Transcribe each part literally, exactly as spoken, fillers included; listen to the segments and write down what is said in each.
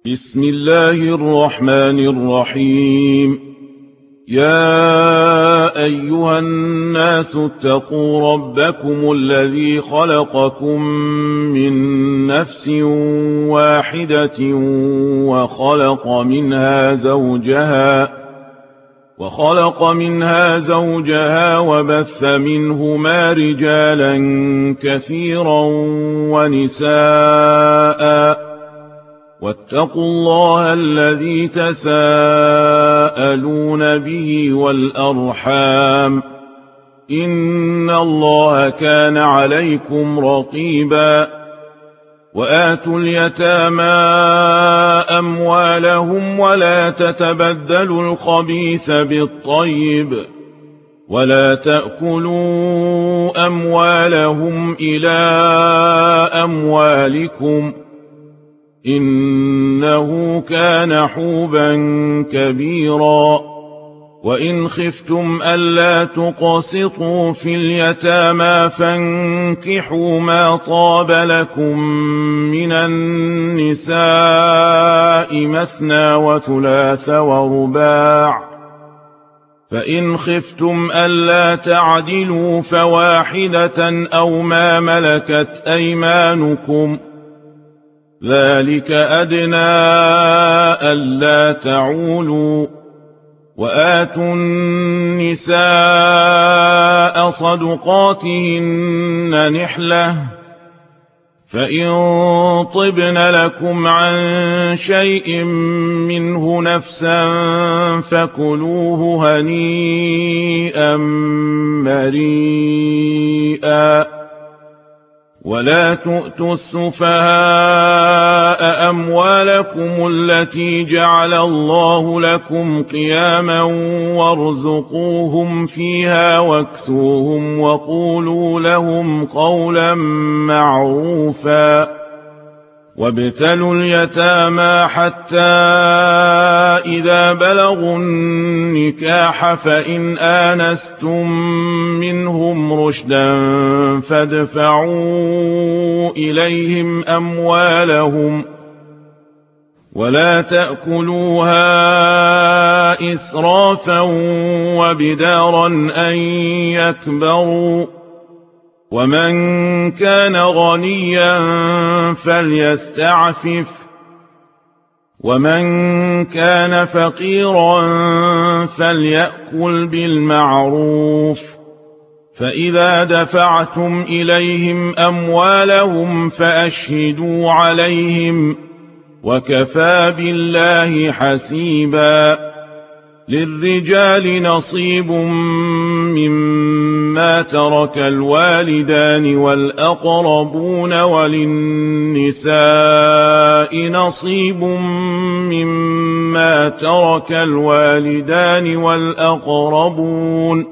بسم الله الرحمن الرحيم. يا أيها الناس اتقوا ربكم الذي خلقكم من نفس واحدة وخلق منها زوجها وخلق منها زوجها وبث منهما رجالا كثيرا ونساء واتقوا الله الذي تساءلون به والأرحام إن الله كان عليكم رقيبا. وآتوا اليتامى أموالهم ولا تتبدلوا الخبيث بالطيب ولا تأكلوا أموالهم إلى أموالكم إنه كان حوبا كبيرا. وإن خفتم ألا تقسطوا في اليتامى فانكحوا ما طاب لكم من النساء مثنى وثلاث ورباع، فإن خفتم ألا تعدلوا فواحدة أو ما ملكت أيمانكم ذلك أدنى ألا تعولوا. وآتوا النساء صدقاتهن نحلة، فإن طبن لكم عن شيء منه نفسا فكلوه هنيئا مريئا. ولا تؤتوا السفهاء أموالكم التي جعل الله لكم قياما وارزقوهم فيها واكسوهم وقولوا لهم قولا معروفا. وابتلوا اليتامى حتى إذا بلغوا النكاح فإن آنستم منهم رشدا فادفعوا إليهم أموالهم ولا تأكلوها إسرافا وبدارا أن يكبروا. ومن كان غنيا فليستعفف ومن كان فقيرا فليأكل بالمعروف. فإذا دفعتم إليهم أموالهم فأشهدوا عليهم وكفى بالله حسيبا. للرجال نصيب مما ترك الوالدان والأقربون وللنساء نصيب مما ترك الوالدان والأقربون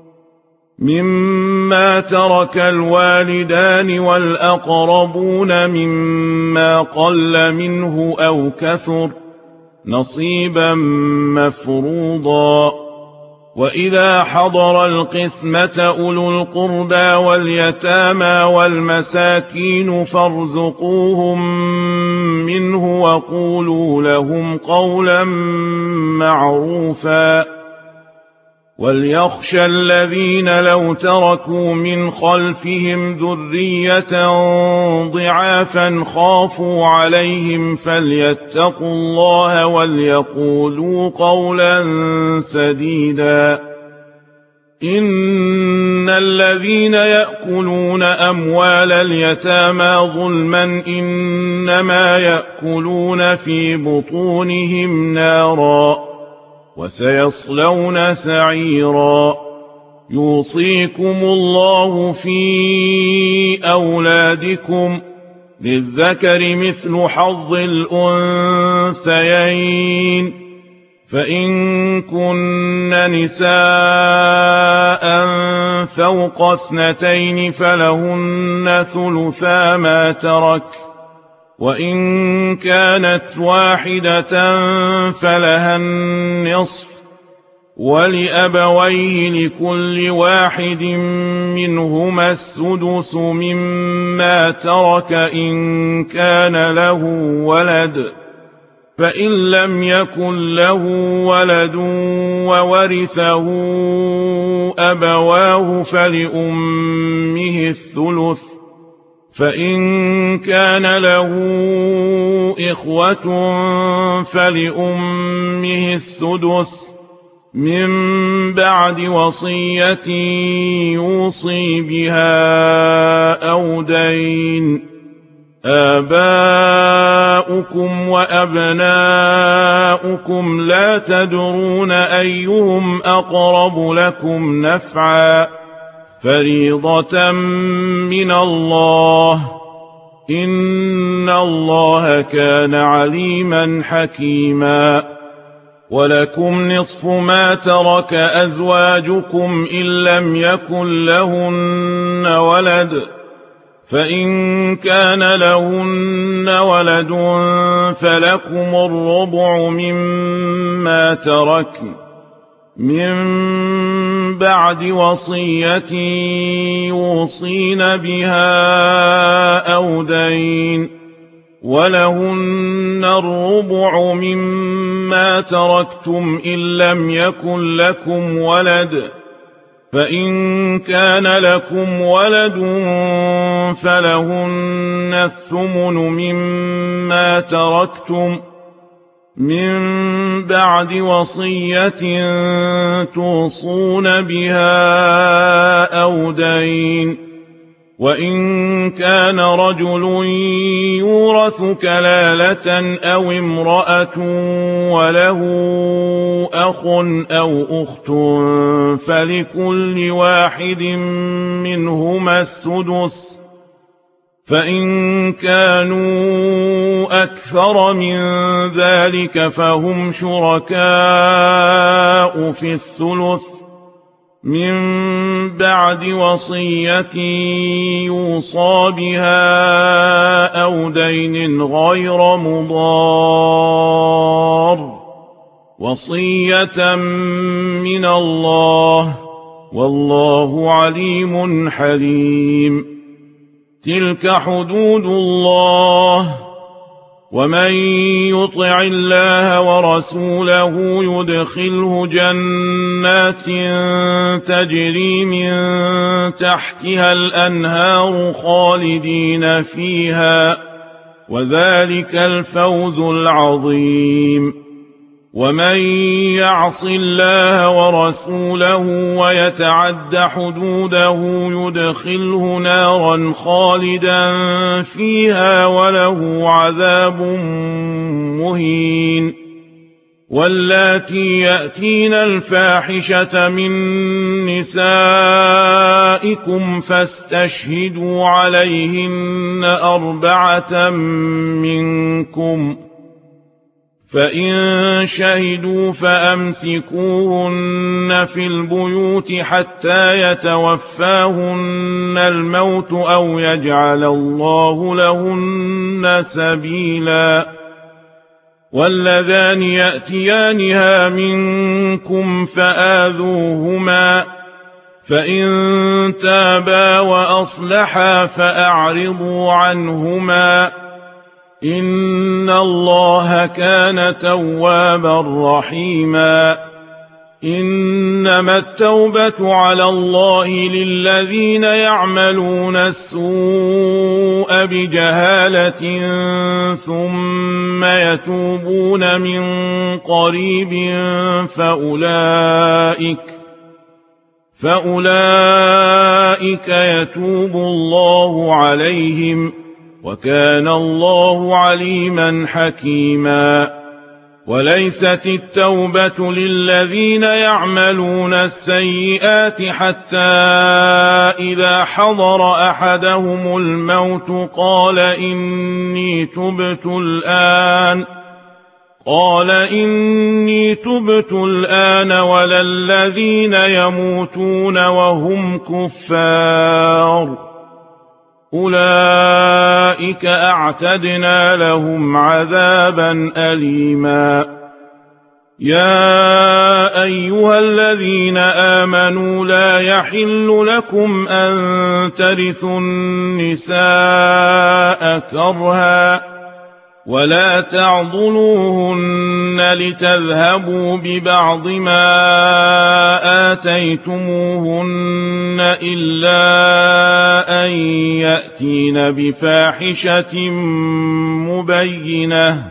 مما ترك الوالدان والأقربون مما قل منه أو كثر نصيبا مفروضا. وإذا حضر القسمة أولو القربى واليتامى والمساكين فارزقوهم منه وقولوا لهم قولا معروفا. وليخشى الذين لو تركوا من خلفهم ذرية ضعافا خافوا عليهم فليتقوا الله وليقولوا قولا سديدا. إن الذين يأكلون أموال اليتامى ظلما إنما يأكلون في بطونهم نارا وسيصلون سعيرا. يوصيكم الله في أولادكم للذكر مثل حظ الأنثيين، فإن كن نساء فوق اثنتين فلهن ثلثا ما ترك، وإن كانت واحدة فلها النصف، ولأبويه لكل واحد منهما السدس مما ترك إن كان له ولد، فإن لم يكن له ولد وورثه أبواه فلأمه الثلث، فإن كان له إخوة فلأمه السدس من بعد وصية يوصي بها أو دين. آباؤكم وأبناؤكم لا تدرون أيهم أقرب لكم نفعا، فريضة من الله، إن الله كان عليما حكيما. ولكم نصف ما ترك أزواجكم إن لم يكن لهن ولد، فإن كان لهن ولد فلكم الربع مما تركن من بعد وصية يوصين بها أو دين، ولهن الربع مما تركتم إن لم يكن لكم ولد، فإن كان لكم ولد فلهن الثمن مما تركتم من بعد وصية توصون بها أو دين. وإن كان رجل يورث كلالة أو امرأة وله أخ أو أخت فلكل واحد منهما السدس، فإن كانوا أكثر من ذلك فهم شركاء في الثلث من بعد وصية يوصى بها أو دين غير مضار، وصية من الله، والله عليم حليم. تلك حدود الله، ومن يطع الله ورسوله يدخله جنات تجري من تحتها الأنهار خالدين فيها، وذلك الفوز العظيم. ومن يعص الله ورسوله ويتعد حدوده يدخله نارا خالدا فيها وله عذاب مهين. واللاتي يأتين الفاحشة من نسائكم فاستشهدوا عليهن أربعة منكم، فإن شهدوا فأمسكوهن في البيوت حتى يتوفاهن الموت أو يجعل الله لهن سبيلا. واللذان يأتيانها منكم فآذوهما، فإن تابا وأصلحا فأعرضوا عنهما، إن الله كان توابا رحيما. إنما التوبة على الله للذين يعملون السوء بجهالة ثم يتوبون من قريب فأولئك فأولئك يتوب الله عليهم، وكان الله عليما حكيما. وليست التوبة للذين يعملون السيئات حتى إذا حضر أحدهم الموت قال إني تبت الآن قال إني تبت الآن ولا الذين يموتون وهم كفار، أولئك أعتدنا لهم عذابا أليما. يا أيها الذين آمنوا لا يحل لكم أن ترثوا النساء كرها ولا تعضلوهن لتذهبوا ببعض ما آتيتموهن إلا أن يأتين بفاحشة مبينة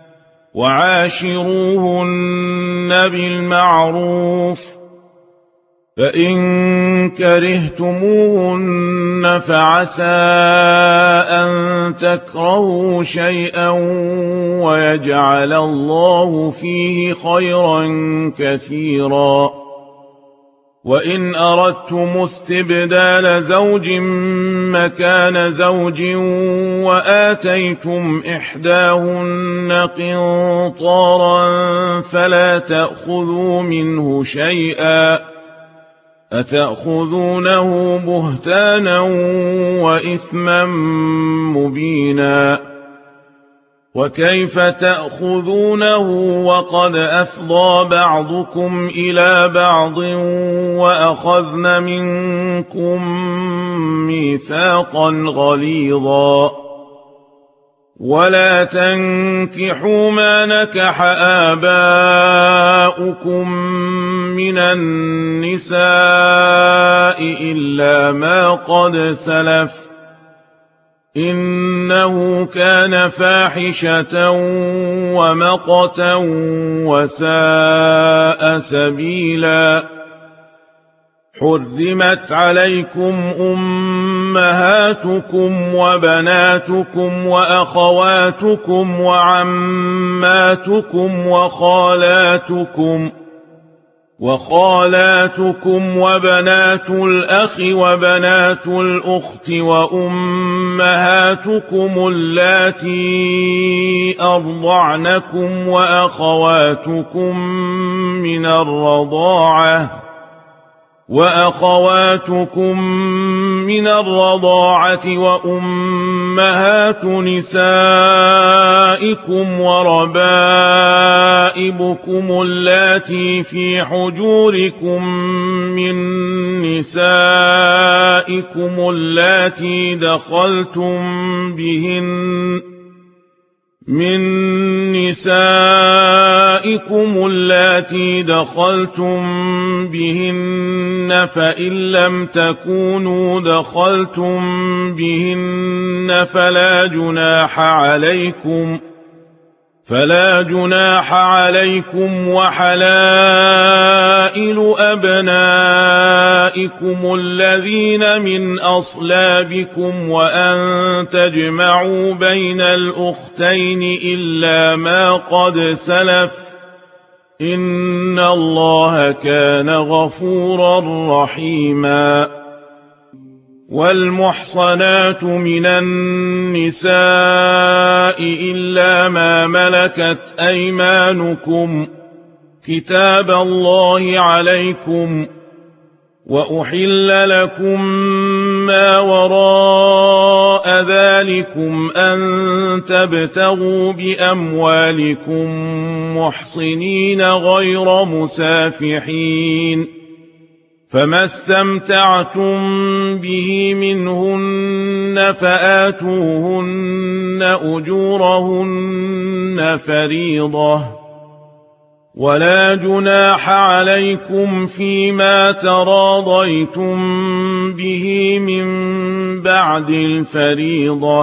وعاشروهن بالمعروف فإن كرهتموهن فعسى أن تكرهوا شيئا ويجعل الله فيه خيرا كثيرا وإن أردتم استبدال زوج مكان زوج وآتيتم إحداهن قنطارا فلا تأخذوا منه شيئا أتأخذونه بهتانا وإثما مبينا وكيف تأخذونه وقد أفضى بعضكم إلى بعض وأخذن منكم ميثاقا غليظا ولا تنكحوا ما نكح آباؤكم من النساء إلا ما قد سلف إنه كان فاحشة ومقتا وساء سبيلا حرمت عليكم أمهاتكم وبناتكم وأخواتكم وعماتكم وخالاتكم وخالاتكم وبنات الأخ وبنات الأخت وأمهاتكم اللاتي أرضعنكم وأخواتكم من الرضاعة وأخواتكم من الرضاعة وأمهات نسائكم وربائبكم اللاتي في حجوركم من نسائكم اللاتي دخلتم بهن من نسائكم اللاتي دخلتم بهن فإن لم تكونوا دخلتم بهن فلا جناح عليكم فلا جناح عليكم وحلائل أبنائكم الذين من أصلابكم وأن تجمعوا بين الأختين إلا ما قد سلف إن الله كان غفورا رحيما والمحصنات من النساء إلا ما ملكت أيمانكم كتاب الله عليكم وأحل لكم ما وراء ذلكم أن تبتغوا بأموالكم محصنين غير مسافحين فما استمتعتم به منهن فآتوهن أجورهن فريضة ولا جناح عليكم فيما تراضيتم به من بعد الفريضة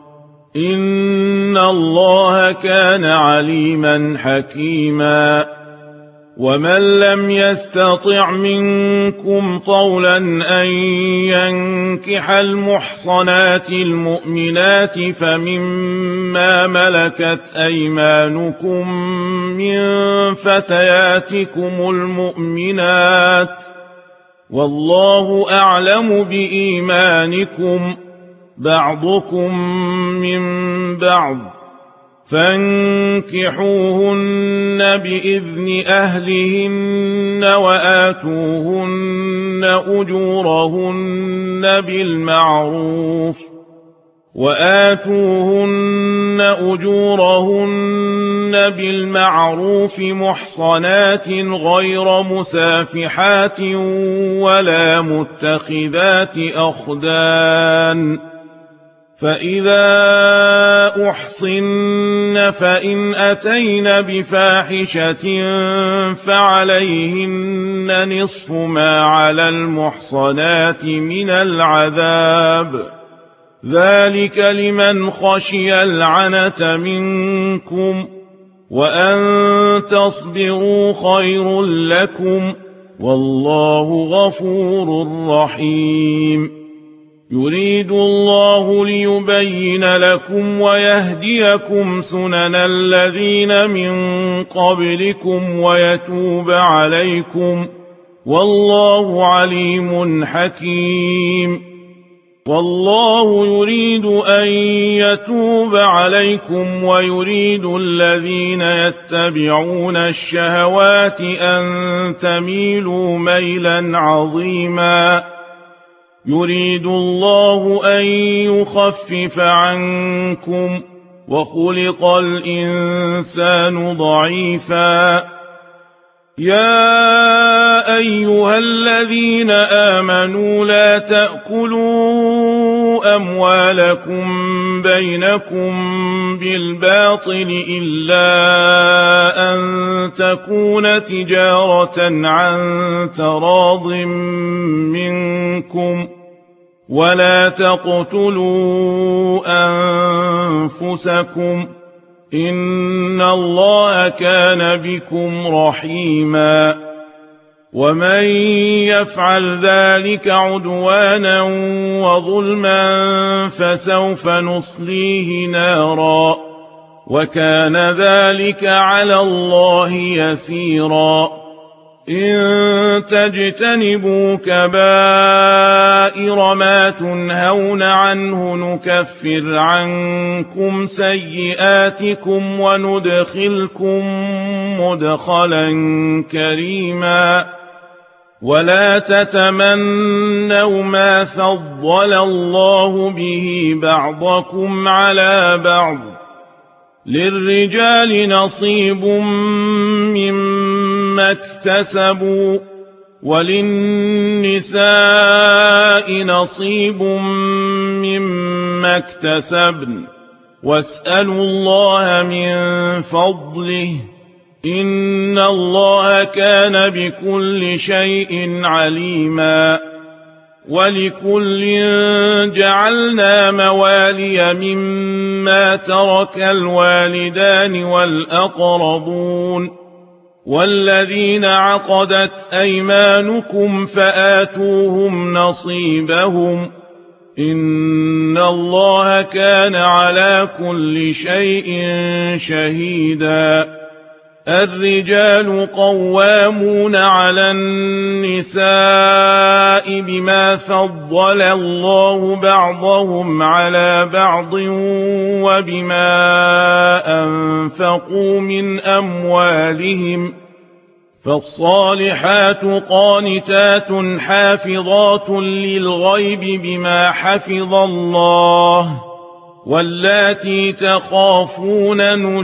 إن الله كان عليما حكيما ومن لم يستطع منكم طولا أن ينكح المحصنات المؤمنات فمما ملكت أيمانكم من فتياتكم المؤمنات والله أعلم بإيمانكم بعضكم من بعض فانكحوهن بإذن أهلهن وآتوهن أجورهن بالمعروف وآتوهن أجورهن بالمعروف محصنات غير مسافحات ولا متخذات أخدان فإذا أحصن فإن أتين بفاحشة فعليهن نصف ما على المحصنات من العذاب، ذلك لمن خشي العنة منكم، وأن تصبروا خير لكم، والله غفور رحيم. يريد الله ليبين لكم ويهديكم سنن الذين من قبلكم ويتوب عليكم، والله عليم حكيم. والله يريد أن يتوب عليكم ويريد الذين يتبعون الشهوات أن تميلوا ميلا عظيما. يريد الله أن يخفف عنكم، وخلق الإنسان ضعيفا. يا أيها الذين آمنوا لا تأكلوا أموالكم بينكم بالباطل إلا أن تكون تجارة عن تراض منكم، ولا تقتلوا أنفسكم، إن الله كان بكم رحيما. ومن يفعل ذلك عدوانا وظلما فسوف نصليه نارا، وكان ذلك على الله يسيرا. إن تجتنبوا كبائر ما تنهون عنه نكفر عنكم سيئاتكم وندخلكم مدخلا كريما. ولا تتمنوا ما فضل الله به بعضكم على بعض، للرجال نصيب مما اكتسبوا، وللنساء نصيب مما اكتسبن، واسألوا الله من فضله، إن الله كان بكل شيء عليما. ولكل جعلنا موالي مما ترك الوالدان والأقربون، والذين عقدت أيمانكم فآتوهم نصيبهم، إن الله كان على كل شيء شهيدا. الرجال قوامون على النساء بما فضل الله بعضهم على بعض وبما أنفقوا من أموالهم، فالصالحات قانتات حافظات للغيب بما حفظ الله، واللاتي تخافون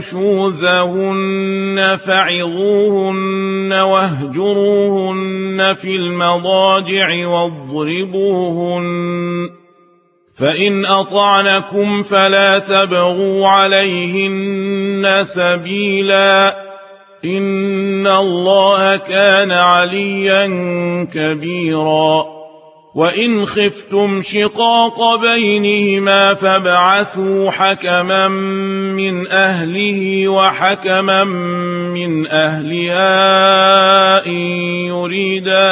نشوزهن فعظوهن واهجروهن في المضاجع واضربوهن، فإن أطعنكم فلا تبغوا عليهن سبيلا، إن الله كان عليا كبيرا. وإن خفتم شقاق بينهما فابعثوا حكما من أهله وحكما من أهلها إن يريدا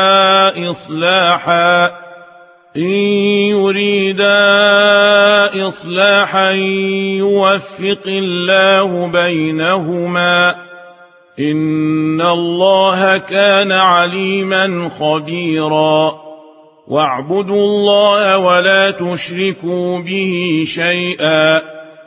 إصلاحا إن يريدا إصلاحا يوفق الله بينهما، إن الله كان عليما خبيرا. واعبدوا الله ولا تشركوا به شيئا،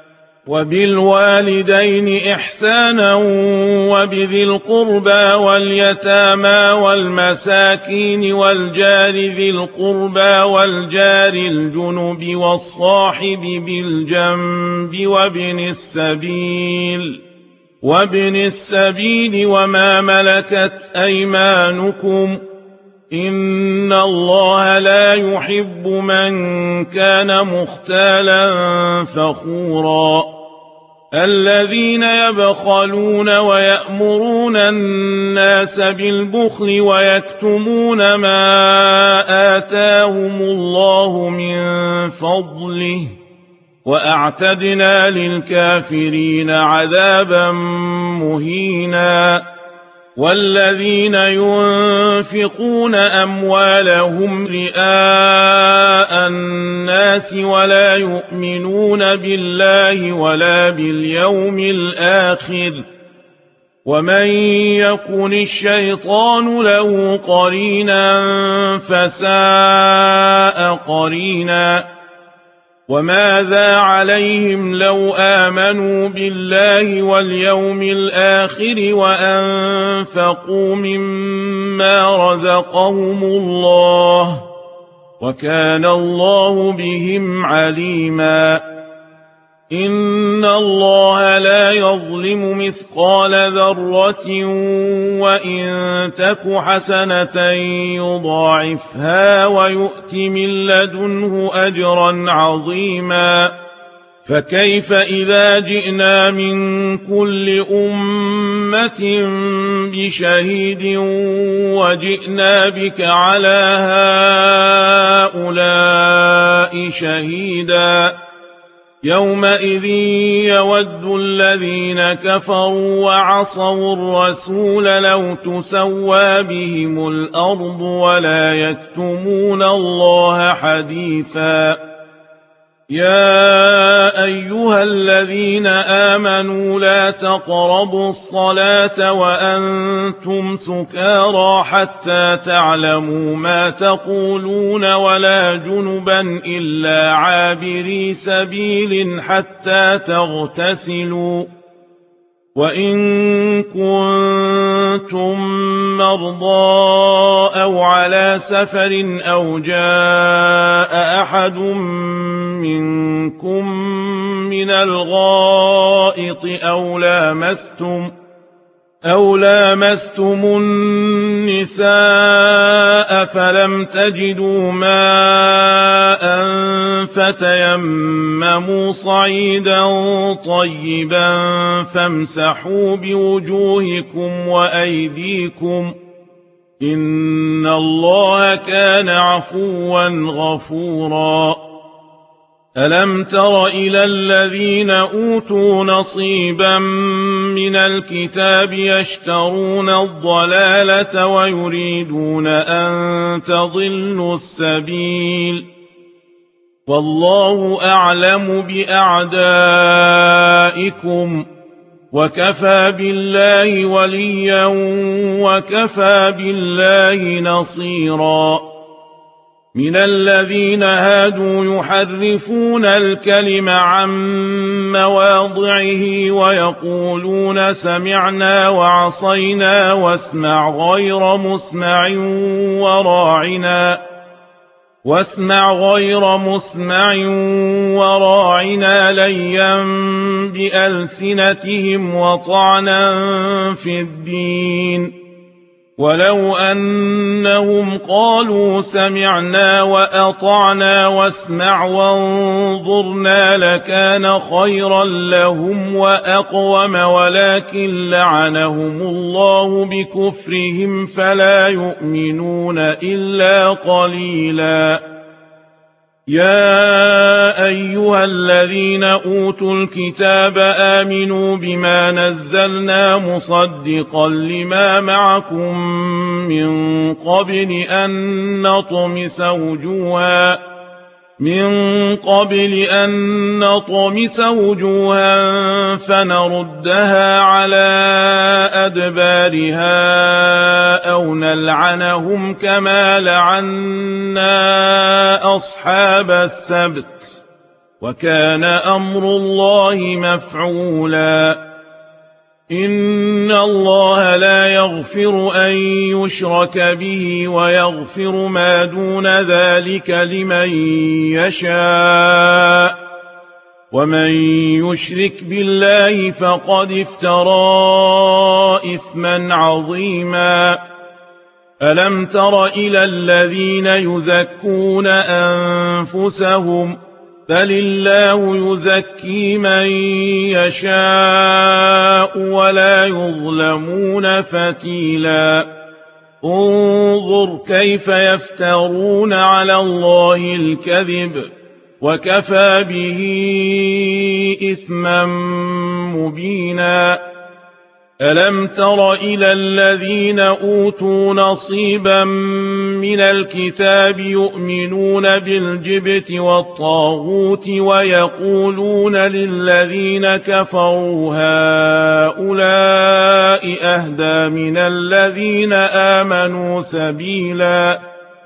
وبالوالدين إحسانا وبذي القربى واليتامى والمساكين والجار ذي القربى والجار الجنب والصاحب بالجنب وابن السبيل وابن السبيل وما ملكت أيمانكم، إن الله لا يحب من كان مختالا فخورا الذين يبخلون ويأمرون الناس بالبخل ويكتمون ما آتاهم الله من فضله وأعتدنا للكافرين عذابا مهينا والذين ينفقون أموالهم رئاء الناس ولا يؤمنون بالله ولا باليوم الآخر ومن يكن الشيطان له قرينا فساء قرينا وماذا عليهم لو آمنوا بالله واليوم الآخر وأنفقوا مما رزقهم الله وكان الله بهم عليما إن الله لا يظلم مثقال ذرة وإن تك حسنة يضاعفها ويؤت من لدنه أجرا عظيما فكيف إذا جئنا من كل أمة بشهيد وجئنا بك على هؤلاء شهيدا يومئذ يود الذين كفروا وعصوا الرسول لو تسوى بهم الأرض ولا يكتمون الله حديثا يا أيها الذين آمنوا لا تقربوا الصلاة وأنتم سكارى حتى تعلموا ما تقولون ولا جنبا إلا عابري سبيل حتى تغتسلوا وإن كنتم مرضى أو على سفر أو جاء أحد منكم من الغائط أو لامستم أو لامستم النساء فلم تجدوا ماء فتيمموا صعيدا طيبا فامسحوا بوجوهكم وأيديكم إن الله كان عفوا غفورا ألم تر إلى الذين أوتوا نصيبا من الكتاب يشترون الضلالة ويريدون أن تضلوا السبيل والله أعلم بأعدائكم وكفى بالله وليا وكفى بالله نصيرا من الذين هادوا يحرفون الكلم عن مواضعه ويقولون سمعنا وعصينا واسمع غير مسمع وراعنا واسمع غير مسمع وراعنا ليا بألسنتهم وطعنا في الدين ولو أنهم قالوا سمعنا وأطعنا واسمع وانظرنا لكان خيرا لهم وأقوم ولكن لعنهم الله بكفرهم فلا يؤمنون إلا قليلا يا أيها الذين أوتوا الكتاب آمنوا بما نزلنا مصدقا لما معكم من قبل أن نطمس وجوها من قبل أن نطمس وجوها فنردها على أدبارها أو نلعنهم كما لعنا أصحاب السبت وكان أمر الله مفعولا إن الله لا يغفر أن يشرك به ويغفر ما دون ذلك لمن يشاء ومن يشرك بالله فقد افترى إثما عظيما ألم تر إلى الذين يزكون أنفسهم بل الله يزكي من يشاء ولا يظلمون فتيلا انظر كيف يفترون على الله الكذب وكفى به إثما مبينا ألم تر إلى الذين أوتوا نصيبا من الكتاب يؤمنون بالجبت والطاغوت ويقولون للذين كفروا هؤلاء أهدى من الذين آمنوا سبيلا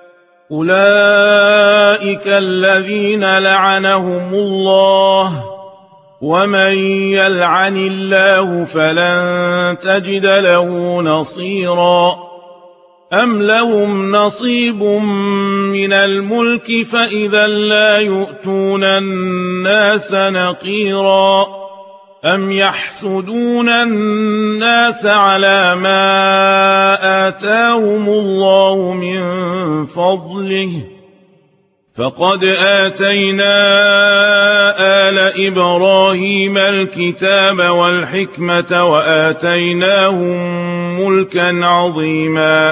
أولئك الذين لعنهم الله ومن يلعن الله فلن تجد له نصيرا أم لهم نصيب من الملك فإذا لا يؤتون الناس نقيرا أم يحسدون الناس على ما آتاهم الله من فضله فقد آتينا آل إبراهيم الكتاب والحكمة وآتيناهم ملكا عظيما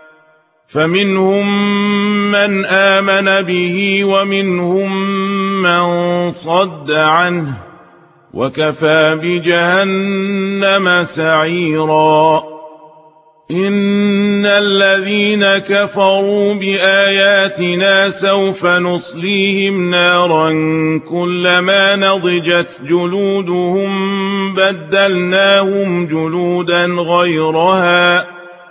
فمنهم من آمن به ومنهم من صد عنه وكفى بجهنم سعيرا إن الذين كفروا بآياتنا سوف نصليهم نارا كلما نضجت جلودهم بدلناهم جلودا غيرها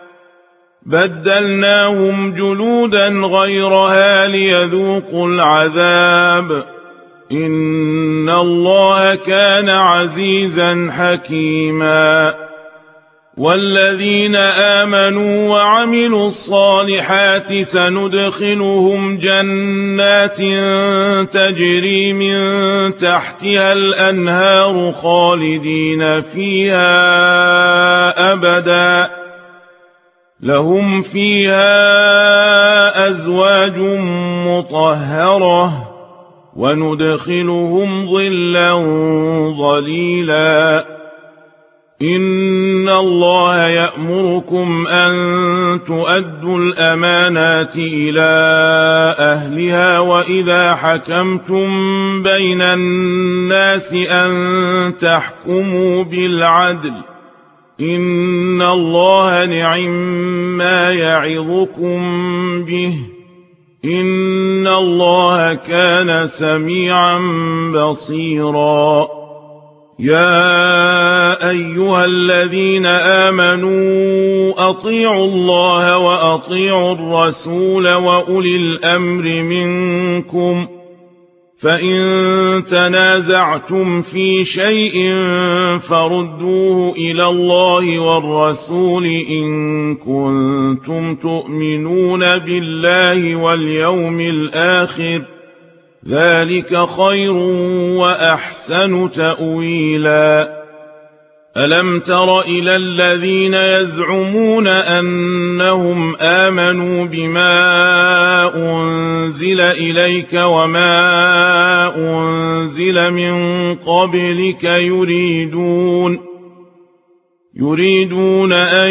بدلناهم جلودا غيرها ليذوقوا العذاب إن الله كان عزيزا حكيما والذين آمنوا وعملوا الصالحات سندخلهم جنات تجري من تحتها الأنهار خالدين فيها أبدا لهم فيها أزواج مطهرة وندخلهم ظلا ظليلا إن الله يأمركم أن تؤدوا الأمانات إلى أهلها وإذا حكمتم بين الناس أن تحكموا بالعدل إن الله نعما يعظكم به إن الله كان سميعا بصيرا يا أيها الذين آمنوا أطيعوا الله وأطيعوا الرسول وأولي الأمر منكم فإن تنازعتم في شيء فردوه إلى الله والرسول إن كنتم تؤمنون بالله واليوم الآخر ذلك خير وأحسن تأويلا ألم تر إلى الذين يزعمون أنهم آمنوا بما أنزل إليك وما أنزل من قبلك يريدون يريدون أن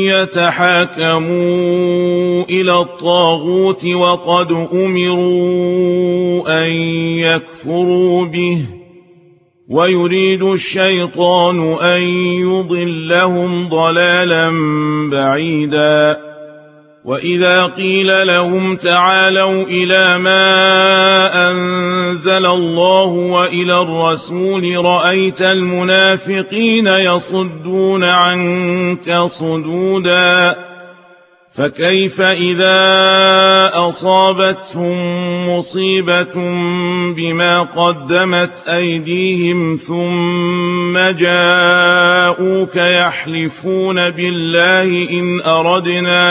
يتحاكموا إلى الطاغوت وقد أمروا أن يكفروا به ويريد الشيطان أن يضلهم ضلالا بعيدا وإذا قيل لهم تعالوا إلى ما أنزل الله وإلى الرسول رأيت المنافقين يصدون عنك صدودا فكيف إذا أصابتهم مصيبة بما قدمت أيديهم ثم جاءوك يحلفون بالله إن أردنا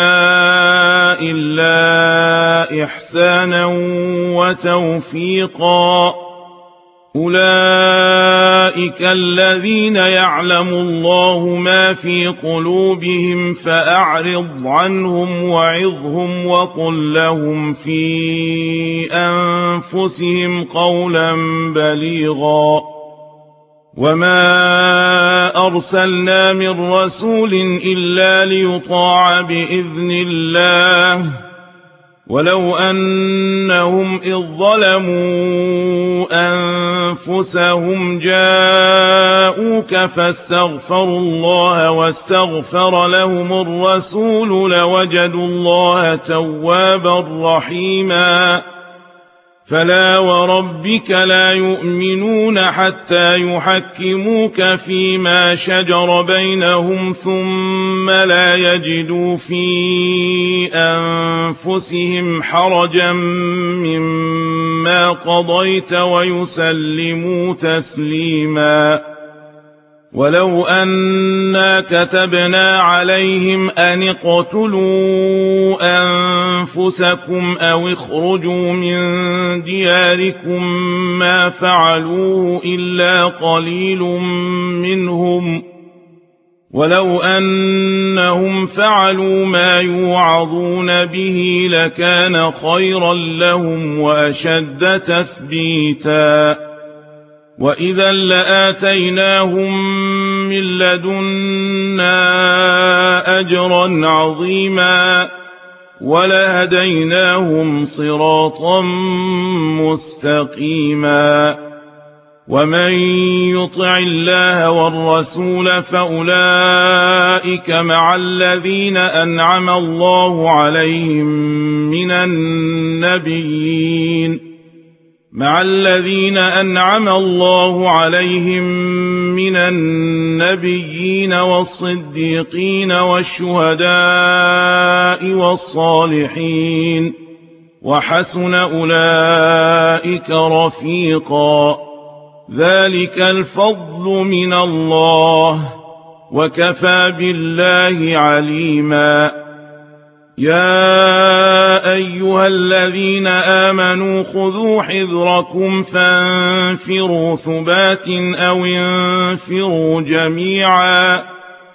إلا إحسانا وتوفيقا أولئك أولئك الذين يعلم الله ما في قلوبهم فأعرض عنهم وعظهم وقل لهم في أنفسهم قولا بليغا وما أرسلنا من رسول إلا ليطاع بإذن الله ولو أنهم إذ ظلموا أنفسهم جاءوك فاستغفروا الله واستغفر لهم الرسول لوجدوا الله توابا رحيما فلا وربك لا يؤمنون حتى يحكموك فيما شجر بينهم ثم لا يجدوا في أنفسهم حرجا مما قضيت ويسلموا تسليما ولو أنا كتبنا عليهم أن اقتلوا أنفسكم أو اخرجوا من دياركم ما فعلوه إلا قليل منهم ولو أنهم فعلوا ما يوعظون به لكان خيرا لهم وأشد تثبيتا وإذا لآتيناهم من لدنا أجرا عظيما ولهديناهم صراطا مستقيما ومن يطع الله والرسول فأولئك مع الذين أنعم الله عليهم من النبيين مع الذين أنعم الله عليهم من النبيين والصديقين والشهداء والصالحين وحسن أولئك رفيقا ذلك الفضل من الله وكفى بالله عليما يا أيها الذين آمنوا خذوا حذركم فانفروا ثبات أو انفروا جميعا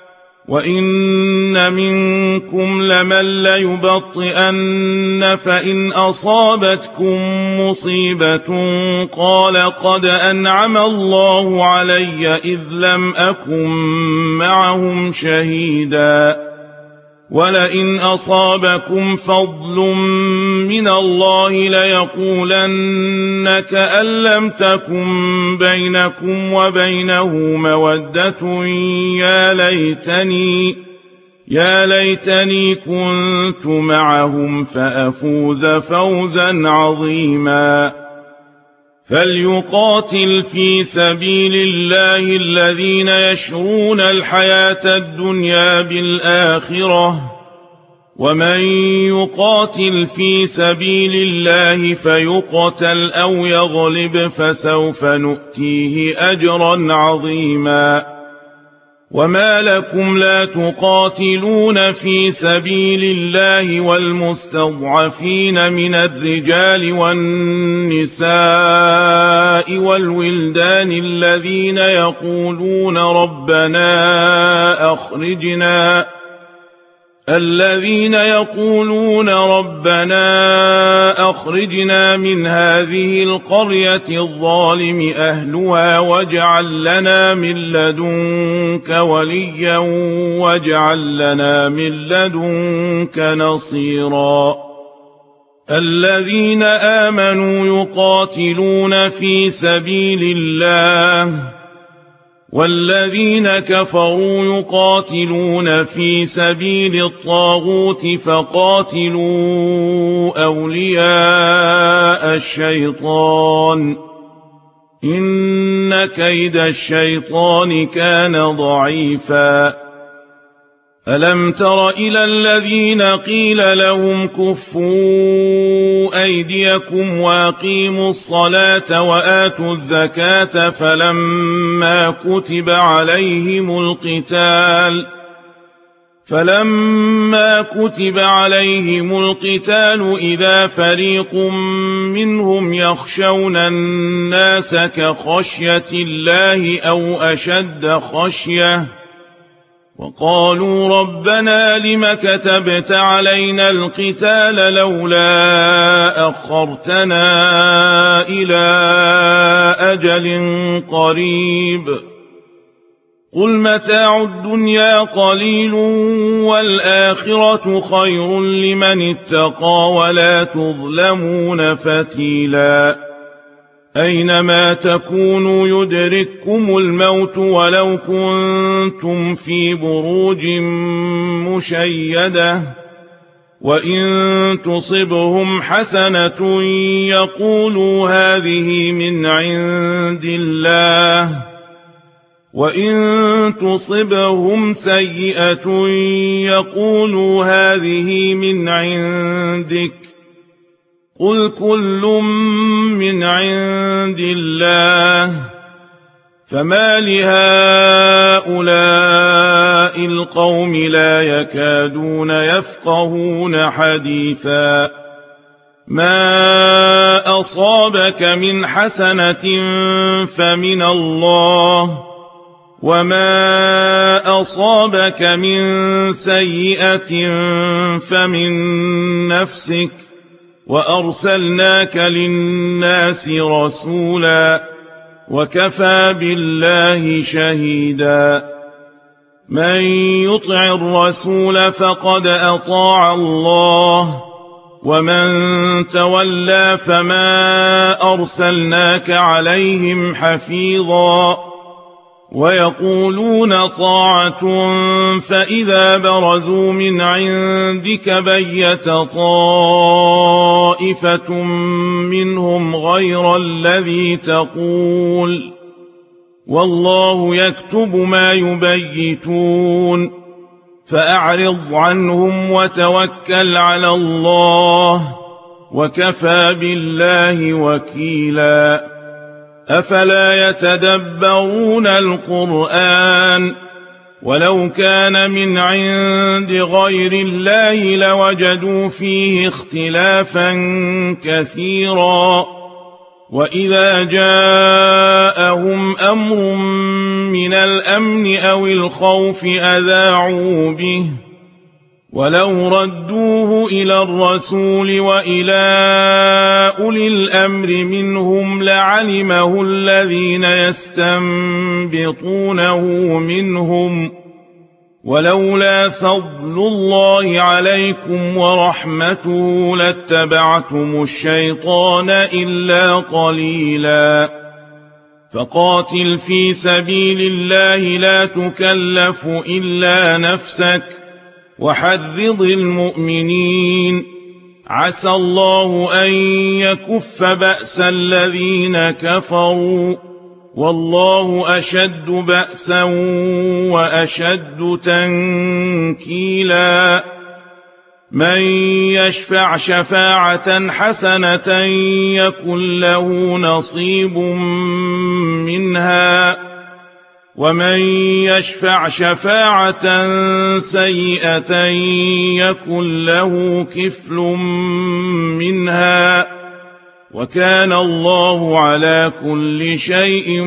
وإن منكم لمن ليبطئن فإن أصابتكم مصيبة قال قد أنعم الله علي إذ لم أكن معهم شهيدا ولئن أصابكم فضل من الله ليقولن كأن لم تكن بينكم وبينه مودة يا ليتني يا ليتني كنت معهم فأفوز فوزا عظيما فليقاتل في سبيل الله الذين يشرون الحياة الدنيا بالآخرة ومن يقاتل في سبيل الله فيقتل أو يغلب فسوف نؤتيه أجرا عظيما وما لكم لا تقاتلون في سبيل الله والمستضعفين من الرجال والنساء والولدان الذين يقولون ربنا أخرجنا الذين يقولون ربنا أخرجنا من هذه القرية الظالم أهلها واجعل لنا من لدنك وليا واجعل لنا من لدنك نصيرا الذين آمنوا يقاتلون في سبيل الله والذين كفروا يقاتلون في سبيل الطاغوت فقاتلوا أولياء الشيطان إن كيد الشيطان كان ضعيفا ألم تر إلى الذين قيل لهم كفوا أيديكم وأقيموا الصلاة وآتوا الزكاة فلما كتب عليهم القتال فلما كتب عليهم القتال إذا فريق منهم يخشون الناس كخشية الله أو أشد خشية وقالوا ربنا لم كتبت علينا القتال لولا أخرتنا إلى أجل قريب قل متاع الدنيا قليل والآخرة خير لمن اتقى ولا تظلمون فتيلا أينما تكونوا يدرككم الموت ولو كنتم في بروج مشيدة وإن تصبهم حسنة يقولوا هذه من عند الله وإن تصبهم سيئة يقولوا هذه من عندك قل كل من عند الله فما لهؤلاء القوم لا يكادون يفقهون حديثا ما أصابك من حسنة فمن الله وما أصابك من سيئة فمن نفسك وأرسلناك للناس رسولا وكفى بالله شهيدا من يطع الرسول فقد أطاع الله ومن تولى فما أرسلناك عليهم حفيظا ويقولون طاعة فإذا برزوا من عندك بيت طائفة منهم غير الذي تقول والله يكتب ما يبيتون فأعرض عنهم وتوكل على الله وكفى بالله وكيلا أفلا يتدبرون القرآن ولو كان من عند غير الله لوجدوا فيه اختلافا كثيرا وإذا جاءهم أمر من الأمن أو الخوف أذاعوا به ولو ردوه إلى الرسول وإلى أولي الأمر منهم لعلمه الذين يستنبطونه منهم ولولا فضل الله عليكم ورحمته لاتبعتم الشيطان إلا قليلا فقاتل في سبيل الله لا تكلف إلا نفسك وحرض المؤمنين عسى الله أن يكف بأس الذين كفروا والله أشد بأسا وأشد تنكيلا من يشفع شفاعة حسنة يكن له نصيب منها ومن يشفع شفاعة سيئة يكن له كفل منها وكان الله على كل شيء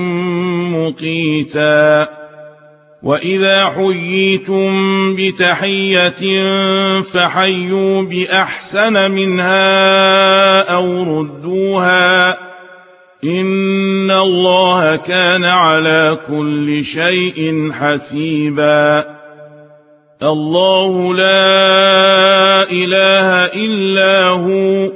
مقيتا وإذا حييتم بتحية فحيوا بأحسن منها أو ردوها إن الله كان على كل شيء حسيبا الله لا إله إلا هو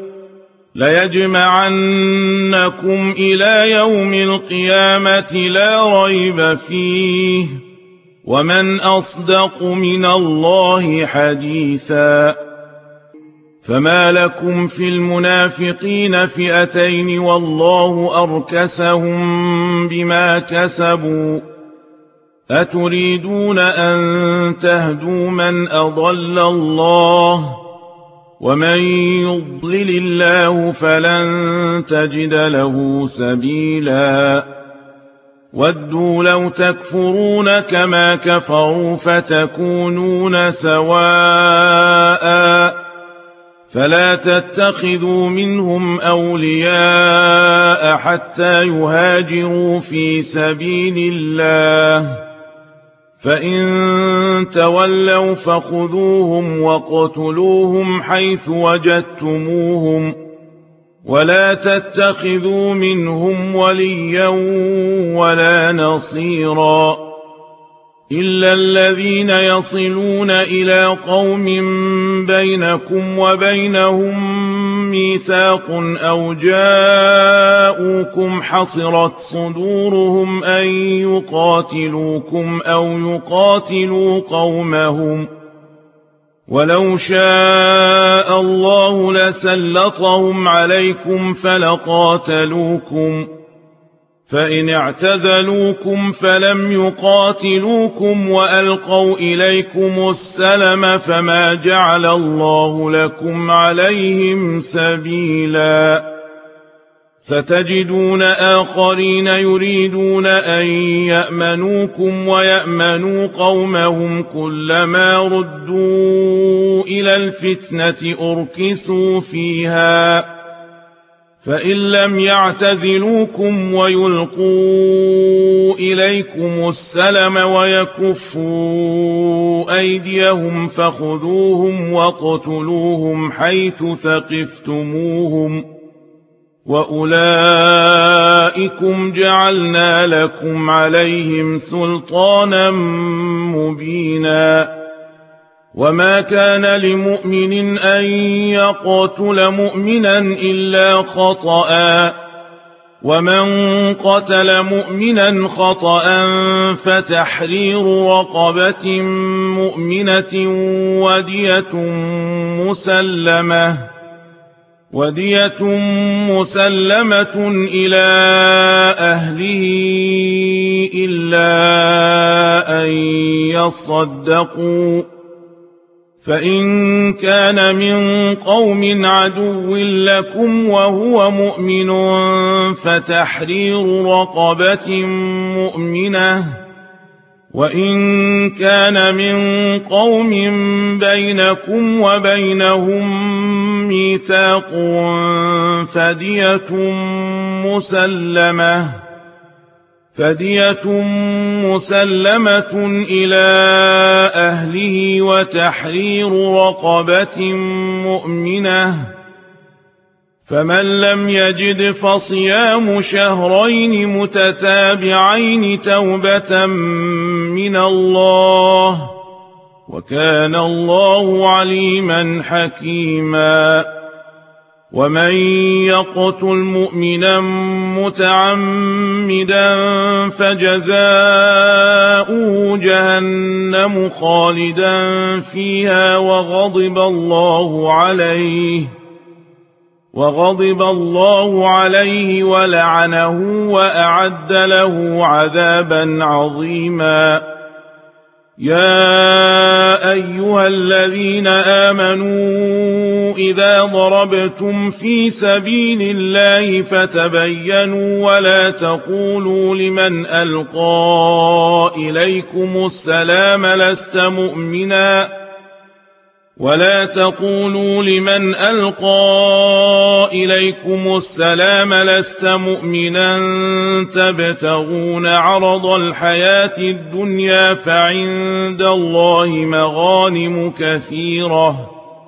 ليجمعنكم إلى يوم القيامة لا ريب فيه ومن أصدق من الله حديثا فما لكم في المنافقين فئتين والله أركسهم بما كسبوا أتريدون أن تهدوا من أضل الله ومن يضلل الله فلن تجد له سبيلا ودوا لو تكفرون كما كفروا فتكونون سواء فلا تتخذوا منهم أولياء حتى يهاجروا في سبيل الله فإن تولوا فخذوهم واقتلوهم حيث وجدتموهم ولا تتخذوا منهم وليا ولا نصيرا إلا الذين يصلون إلى قوم بينكم وبينهم ميثاق أو جاءوكم حصرت صدورهم أن يقاتلوكم أو يقاتلوا قومهم ولو شاء الله لسلطهم عليكم فلقاتلوكم فإن اعتزلوكم فلم يقاتلوكم وألقوا إليكم السلم فما جعل الله لكم عليهم سبيلا ستجدون آخرين يريدون أن يأمنوكم ويأمنوا قومهم كلما ردوا إلى الفتنة أركسوا فيها فإن لم يعتزلوكم ويلقوا إليكم السلم ويكفوا أيديهم فخذوهم واقتلوهم حيث ثقفتموهم وأولئكم جعلنا لكم عليهم سلطانا مبينا وما كان لمؤمن أن يقتل مؤمنا إلا خطأ ومن قتل مؤمنا خطأ فتحرير رقبة مؤمنة ودية مسلمة ودية مسلمة إلى أهله إلا أن يصدقوا فإن كان من قوم عدو لكم وهو مؤمن فتحرير رقبة مؤمنة وإن كان من قوم بينكم وبينهم ميثاق فدية مسلمة فدية مسلمة إلى أهله وتحرير رقبة مؤمنة فمن لم يجد فصيام شهرين متتابعين توبة من الله وكان الله عليما حكيما ومن يقتل مؤمنا متعمدا فجزاؤه جهنم خالدا فيها وغضب الله عليه وغضب الله عليه ولعنه وأعد له عذابا عظيما يا أيها الذين آمنوا إذا ضربتم في سبيل الله فتبينوا ولا تقولوا لمن ألقى إليكم السلام لست مؤمنا ولا تقولوا لمن ألقى إليكم السلام لست مؤمنا تبتغون عرض الحياة الدنيا فعند الله مغانم كثيرة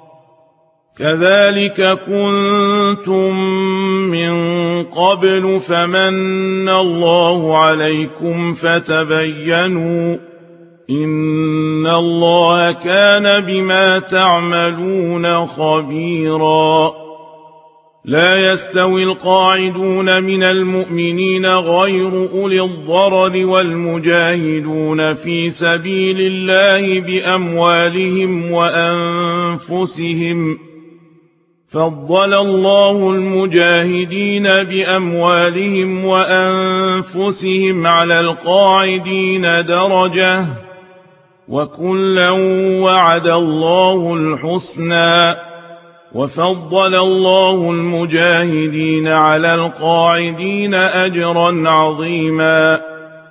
كذلك كنتم من قبل فمن الله عليكم فتبينوا إن الله كان بما تعملون خبيرا لا يستوي القاعدون من المؤمنين غير أولي الضرر والمجاهدون في سبيل الله بأموالهم وأنفسهم فضل الله المجاهدين بأموالهم وأنفسهم على القاعدين درجة وكلا وعد الله الحسنى وفضل الله المجاهدين على القاعدين أجرا عظيما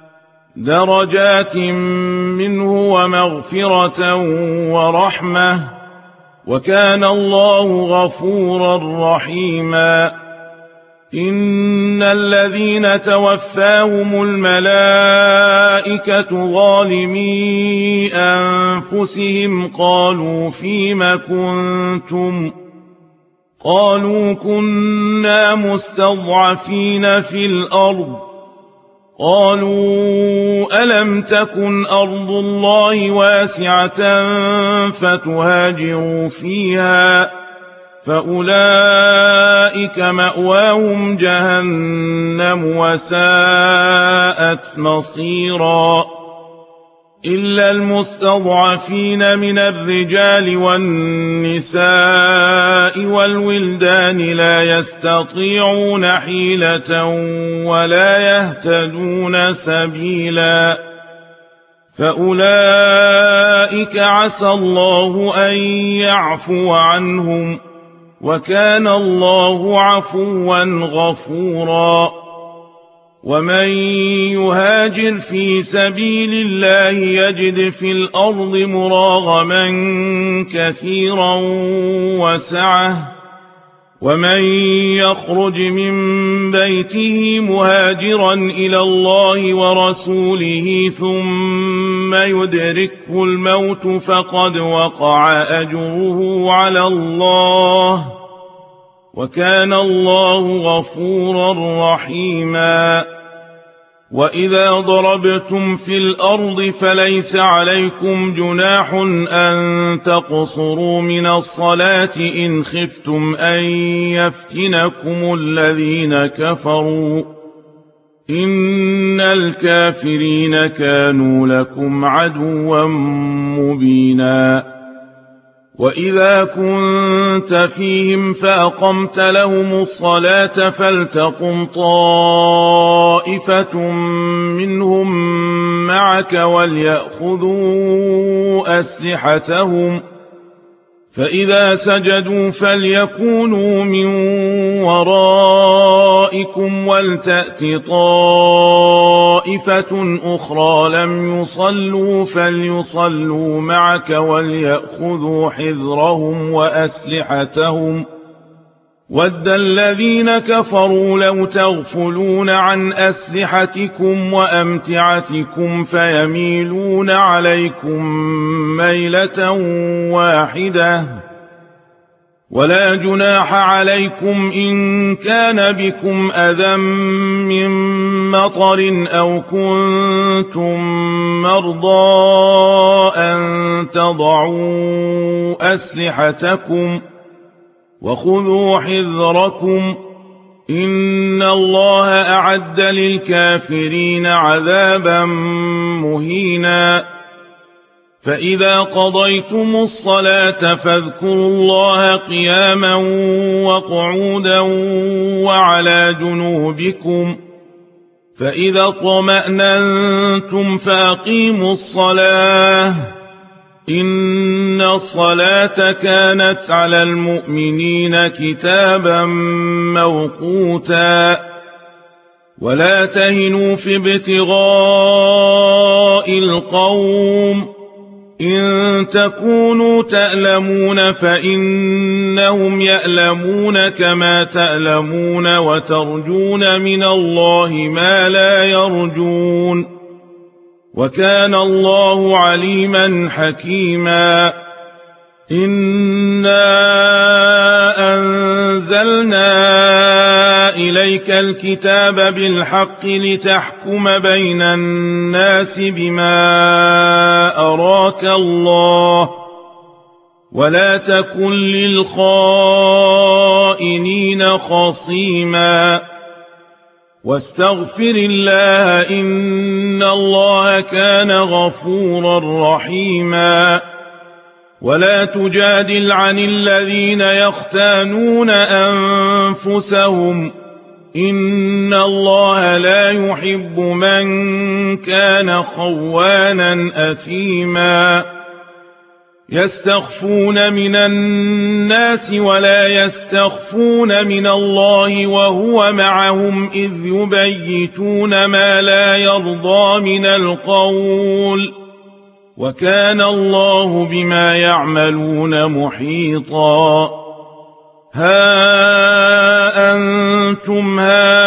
درجات منه ومغفرة ورحمة وكان الله غفورا رحيما إن الذين توفاهم الملائكة ظالمي أنفسهم قالوا فيم كنتم قالوا كنا مستضعفين في الأرض قالوا ألم تكن أرض الله واسعة فتهاجروا فيها فأولئك مأواهم جهنم وساءت مصيرا إلا المستضعفين من الرجال والنساء والولدان لا يستطيعون حيلة ولا يهتدون سبيلا فأولئك عسى الله أن يعفو عنهم وكان الله عفوا غفورا ومن يهاجر في سبيل الله يجد في الأرض مراغما كثيرا وسعة ومن يخرج من بيته مهاجرا إلى الله ورسوله ثم يدركه الموت فقد وقع أجره على الله وكان الله غفورا رحيما وإذا ضربتم في الأرض فليس عليكم جناح أن تقصروا من الصلاة إن خفتم أن يفتنكم الذين كفروا إن الكافرين كانوا لكم عدوا مبينا وإذا كنت فيهم فأقمت لهم الصلاة فلتقم طائفة منهم معك وليأخذوا أسلحتهم فإذا سجدوا فليكونوا من ورائكم ولتأت طائفة أخرى لم يصلوا فليصلوا معك وليأخذوا حذرهم وأسلحتهم ود الذين كفروا لو تغفلون عن أسلحتكم وأمتعتكم فيميلون عليكم ميلة واحدة ولا جناح عليكم إن كان بكم أذى من مطر أو كنتم مرضى أن تضعوا أسلحتكم وخذوا حذركم إن الله أعد للكافرين عذابا مهينا فإذا قضيتم الصلاة فاذكروا الله قياما وقعودا وعلى جنوبكم فإذا اطمأننتم فأقيموا الصلاة إن الصلاة كانت على المؤمنين كتابا موقوتا ولا تهنوا في ابتغاء القوم إن تكونوا تألمون فإنهم يألمون كما تألمون وترجون من الله ما لا يرجون وكان الله عليما حكيما إنا أنزلنا إليك الكتاب بالحق لتحكم بين الناس بما أراك الله ولا تكن للخائنين خصيما واستغفر الله إن الله كان غفورا رحيما ولا تجادل عن الذين يختانون أنفسهم إن الله لا يحب من كان خوانا أثيما يستخفون من الناس ولا يستخفون من الله وهو معهم إذ يبيتون ما لا يرضى من القول وكان الله بما يعملون محيطا ها أنتم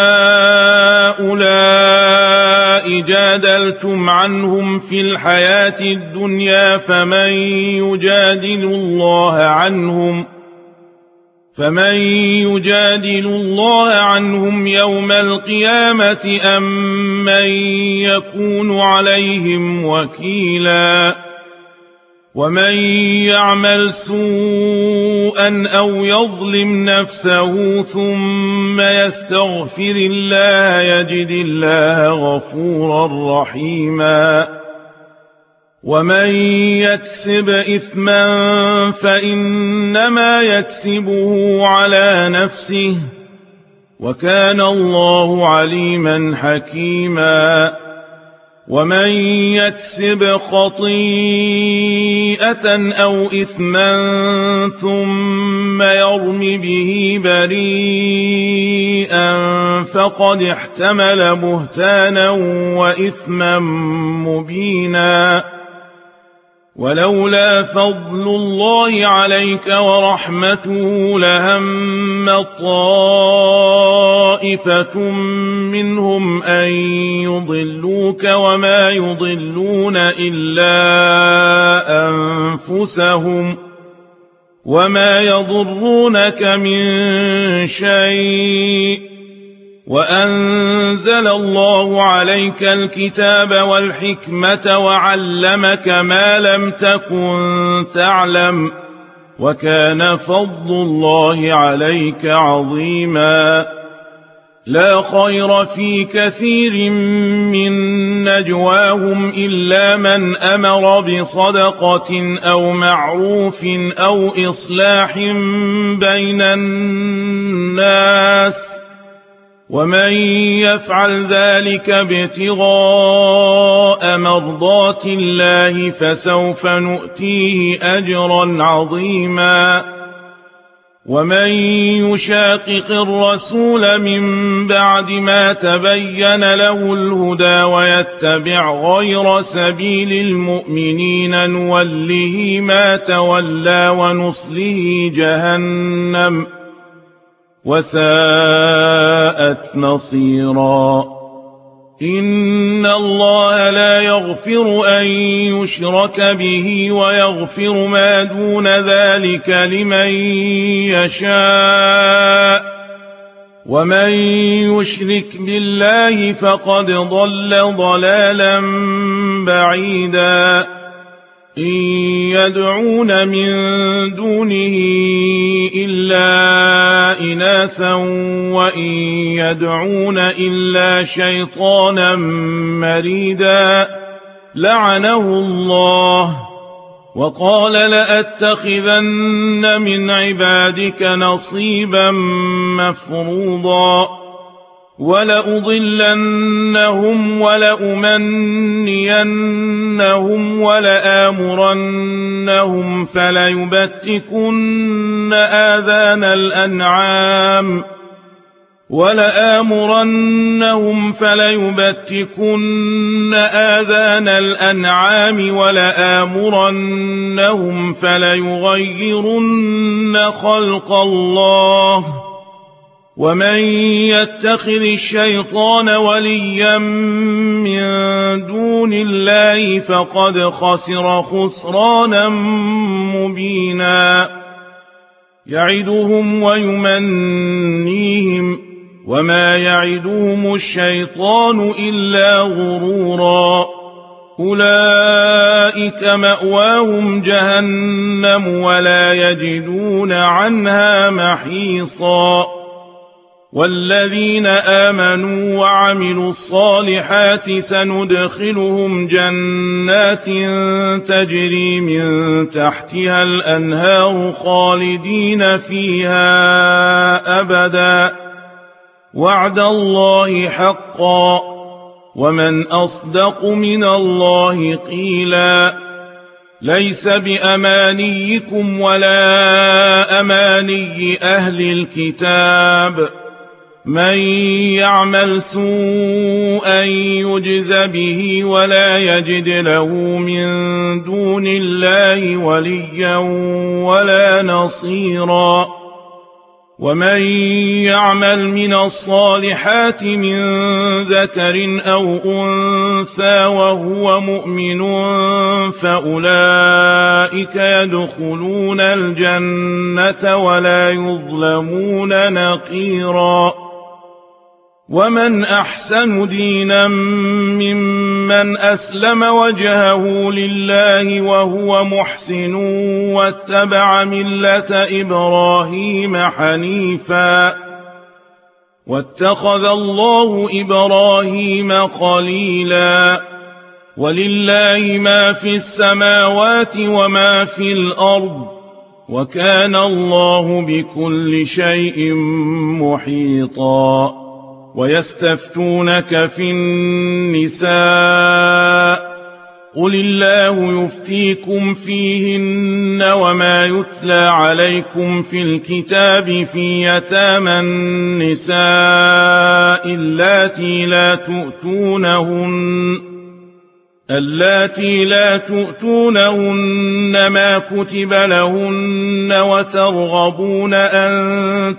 هؤلاء جادلتم عنهم في الحياة الدنيا فمن يجادل الله عنهم فمن يجادل الله عنهم يوم القيامة أم من يكون عليهم وكيلا ومن يعمل سوءا أو يظلم نفسه ثم يستغفر الله يجد الله غفورا رحيما ومن يكسب إثما فإنما يكسبه على نفسه وكان الله عليما حكيما ومن يكسب خطيئة أو إثما ثم يرم به بريئا فقد احتمل بهتانا وإثما مبينا ولولا فضل الله عليك ورحمته لهم طائفة منهم أن يضلوك وما يضلون إلا أنفسهم وما يضرونك من شيء وأنزل الله عليك الكتاب والحكمة وعلمك ما لم تكن تعلم وكان فضل الله عليك عظيما لا خير في كثير من نجواهم إلا من أمر بصدقة أو معروف أو إصلاح بين الناس ومن يفعل ذلك ابتغاء مرضات الله فسوف نؤتيه أجرا عظيما ومن يشاقق الرسول من بعد ما تبين له الهدى ويتبع غير سبيل المؤمنين نوله ما تولى ونصله جهنم وساءت مصيرا إن الله لا يغفر أن يشرك به ويغفر ما دون ذلك لمن يشاء ومن يشرك بالله فقد ضل ضلالا بعيدا إن يدعون من دونه إلا إناثا وإن يدعون إلا شيطانا مريدا لعنه الله وقال لأتخذن من عبادك نصيبا مفروضا ولأضلنهم ولأمنينهم ولآمرنهم فليبتكن آذان الأنعام ولآمرنهم فليبتكن آذان الأنعام ولآمرنهم فليغيرن خلق الله ومن يتخذ الشيطان وليا من دون الله فقد خسر خسرانا مبينا يعدهم ويمنيهم وما يعدهم الشيطان إلا غرورا أولئك مأواهم جهنم ولا يجدون عنها محيصا والذين آمنوا وعملوا الصالحات سندخلهم جنات تجري من تحتها الأنهار خالدين فيها أبدا وعد الله حقا ومن أصدق من الله قيلا ليس بأمانيكم ولا أماني أهل الكتاب، من يعمل سوءا يجز به ولا يجد له من دون الله وليا ولا نصيرا. ومن يعمل من الصالحات من ذكر أو أنثى وهو مؤمن فأولئك يدخلون الجنة ولا يظلمون نقيرا. ومن أحسن دينا ممن أسلم وجهه لله وهو محسن واتبع ملة إبراهيم حنيفا واتخذ الله إبراهيم خليلا. ولله ما في السماوات وما في الأرض وكان الله بكل شيء محيطا. ويستفتونك في النساء قل الله يفتيكم فيهن وما يتلى عليكم في الكتاب في يتامى النساء اللاتي لا تؤتونهن اللاتي لا تؤتونهن ما كتب لهن وترغبون أن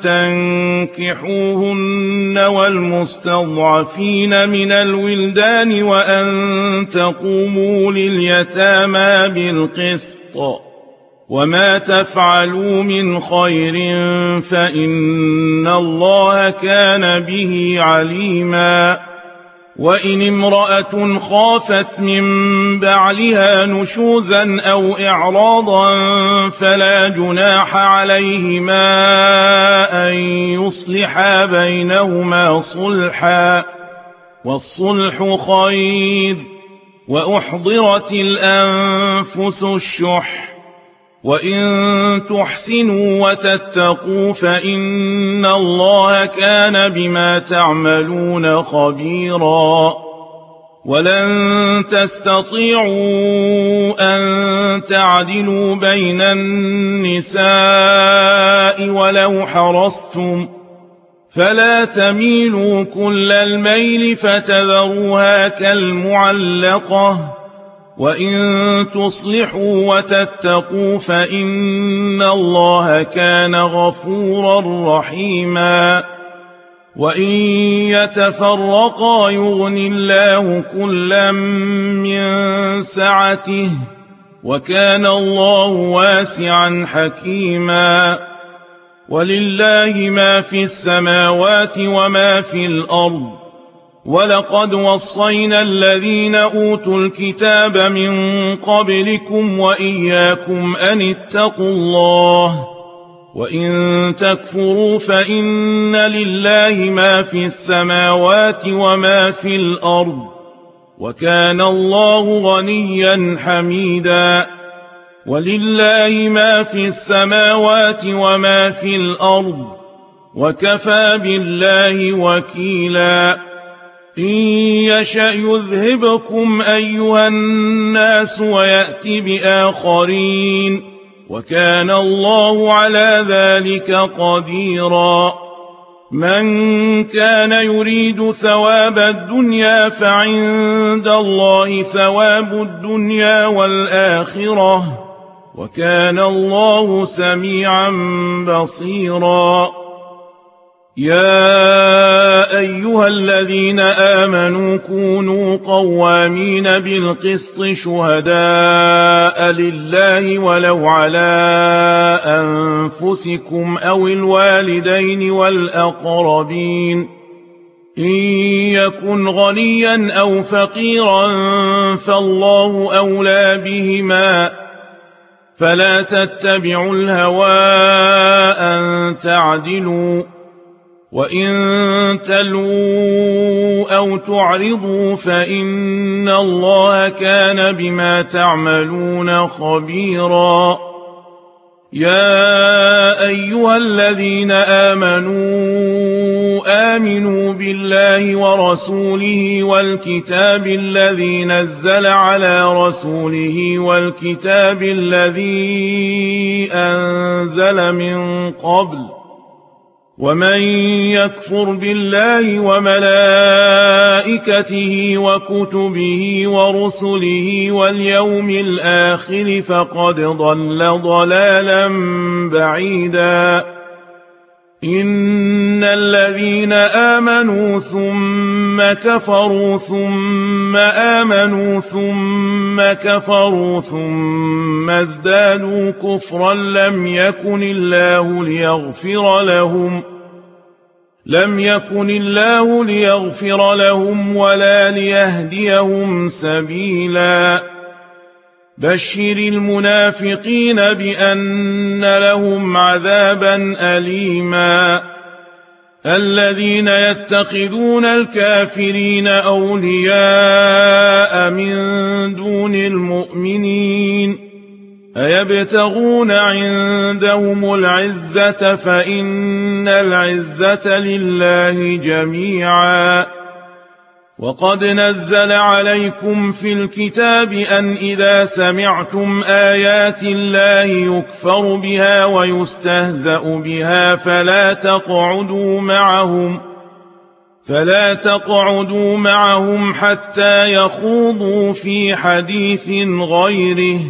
تنكحوهن والمستضعفين من الولدان وأن تقوموا لليتامى بالقسط وما تفعلوا من خير فإن الله كان به عليما. وإن امرأة خافت من بعلها نشوزا أو إعراضا فلا جناح عليهما أن يصلحا بينهما صلحا والصلح خير. وأحضرت الأنفس الشح وإن تحسنوا وتتقوا فإن الله كان بما تعملون خبيرا. ولن تستطيعوا أن تعدلوا بين النساء ولو حرصتم فلا تميلوا كل الميل فتذروها كالمعلقة. وإن تصلحوا وتتقوا فإن الله كان غفورا رحيما. وإن يتفرقا يغن الله كلا من سعته وكان الله واسعا حكيما. ولله ما في السماوات وما في الأرض. ولقد وصينا الذين أوتوا الكتاب من قبلكم وإياكم أن اتقوا الله وإن تكفروا فإن لله ما في السماوات وما في الأرض وكان الله غنيا حميدا. ولله ما في السماوات وما في الأرض وكفى بالله وكيلا. إن يشأ يذهبكم أيها الناس ويأتي بآخرين وكان الله على ذلك قديرا. من كان يريد ثواب الدنيا فعند الله ثواب الدنيا والآخرة وكان الله سميعا بصيرا. يا أيها الذين آمنوا كونوا قوامين بالقسط شهداء لله ولو على أنفسكم أو الوالدين والأقربين. إن يكن غنيا أو فقيرا فالله أولى بهما فلا تتبعوا الهوى أن تعدلوا وإن تلووا أو تعرضوا فإن الله كان بما تعملون خبيرا. يا أيها الذين آمنوا آمنوا بالله ورسوله والكتاب الذي نزل على رسوله والكتاب الذي أنزل من قبل ومن يكفر بالله وملائكته وكتبه ورسله واليوم الآخر فقد ضل ضلالا بعيدا إن الذين آمنوا ثم كفروا ثم آمنوا ثم كفروا ثم ازدادوا كفرا لم يكن الله ليغفر لهم لم يكن الله ليغفر لهم ولا ليهديهم سبيلا بشر المنافقين بأن لهم عذابا أليما الذين يتخذون الكافرين أولياء من دون المؤمنين أيبتغون عندهم العزة فإن العزة لله جميعا وقد نزل عليكم في الكتاب أن إذا سمعتم آيات الله يكفر بها ويستهزأ بها فلا تقعدوا معهم فلا تقعدوا معهم حتى يخوضوا في حديث غيره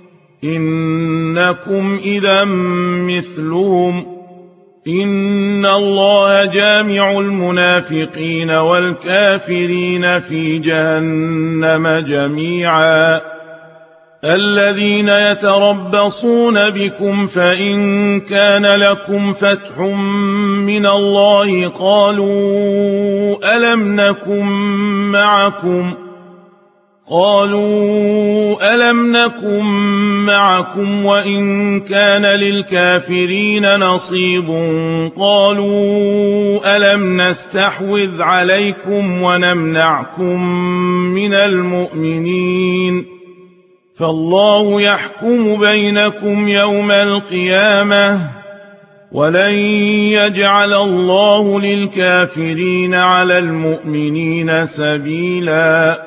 إنكم إذا مثلهم إن الله جامع المنافقين والكافرين في جهنم جميعا الذين يتربصون بكم فإن كان لكم فتح من الله قالوا ألم نكن معكم قالوا ألم نكن معكم وإن كان للكافرين نصيب قالوا ألم نستحوذ عليكم ونمنعكم من المؤمنين فالله يحكم بينكم يوم القيامة ولن يجعل الله للكافرين على المؤمنين سبيلا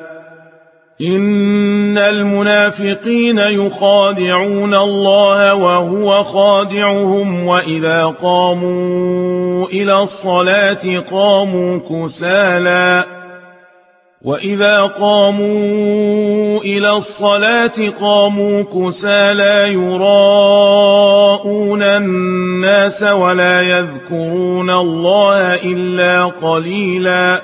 إن المنافقين يخادعون الله وهو خادعهم وإذا قاموا إلى الصلاة قاموا كسالى وإذا قاموا إلى الصلاة قاموا كسالى يراءون الناس ولا يذكرون الله إلا قليلا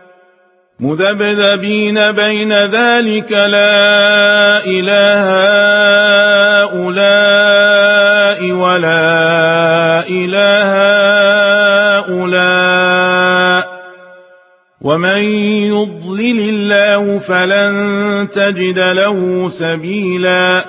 مذبذبين بين ذلك لا إله هؤلاء ولا إله هؤلاء ومن يضلل الله فلن تجد له سبيلا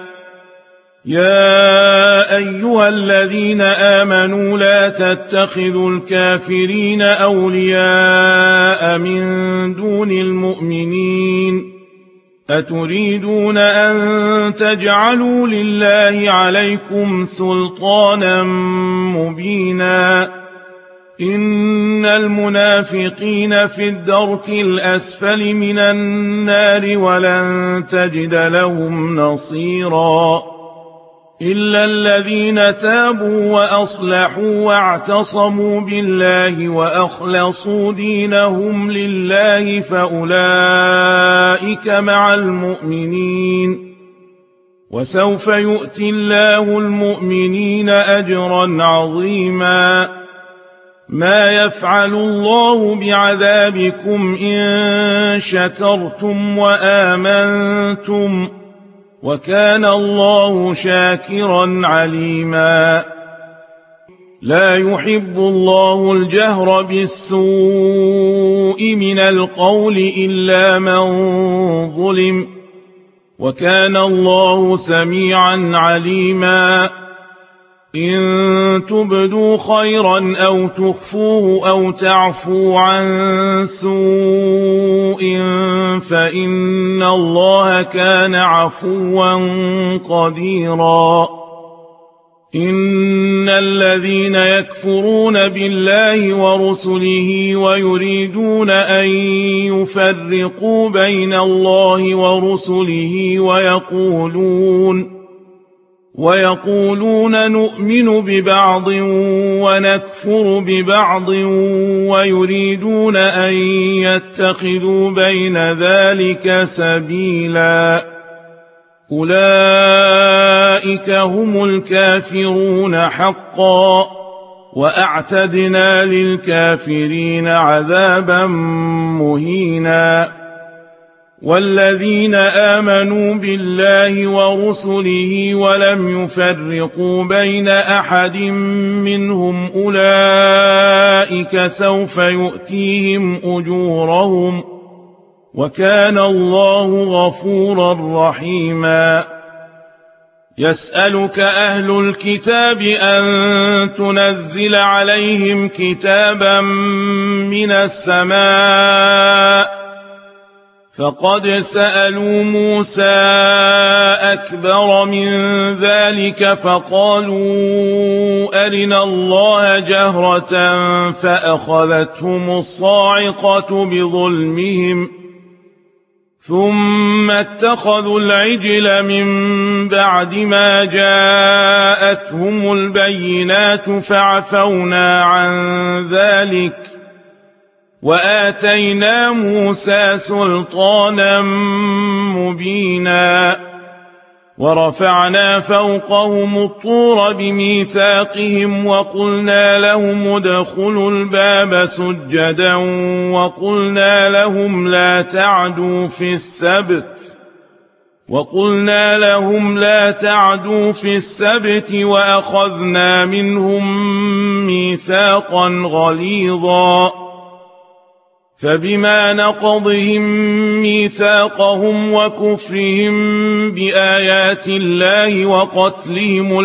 يا أيها الذين آمنوا لا تتخذوا الكافرين أولياء من دون المؤمنين أتريدون أن تجعلوا لله عليكم سلطانا مبينا إن المنافقين في الدرك الأسفل من النار ولن تجد لهم نصيرا إلا الذين تابوا وأصلحوا واعتصموا بالله وأخلصوا دينهم لله فأولئك مع المؤمنين وسوف يؤتي الله المؤمنين أجرا عظيما ما يفعل الله بعذابكم إن شكرتم وآمنتم وكان الله شاكرا عليما لا يحب الله الجهر بالسوء من القول إلا من ظلم وكان الله سميعا عليما إن تبدوا خيرا أو تخفوه أو تعفوا عن سوء فإن الله كان عفوا قديرا إن الذين يكفرون بالله ورسله ويريدون أن يفرقوا بين الله ورسله ويقولون ويقولون نؤمن ببعض ونكفر ببعض ويريدون أن يتخذوا بين ذلك سبيلا أولئك هم الكافرون حقا وأعتدنا للكافرين عذابا مهينا والذين آمنوا بالله ورسله ولم يفرقوا بين أحد منهم أولئك سوف يؤتيهم أجورهم وكان الله غفورا رحيما يسألك أهل الكتاب أن تنزل عليهم كتابا من السماء فقد سألوا موسى أكبر من ذلك فقالوا أرنا الله جهرة فأخذتهم الصاعقة بظلمهم ثم اتخذوا العجل من بعد ما جاءتهم البينات فعفونا عن ذلك وآتينا موسى سلطانا مبينا ورفعنا فوقهم الطور بميثاقهم وقلنا لهم ادخلوا الباب سجدا وقلنا لهم لا تعدوا في السبت وقلنا لهم لا تعدوا في السبت وأخذنا منهم ميثاقا غليظا فبما نقضهم ميثاقهم وكفرهم بآيات الله وقتلهم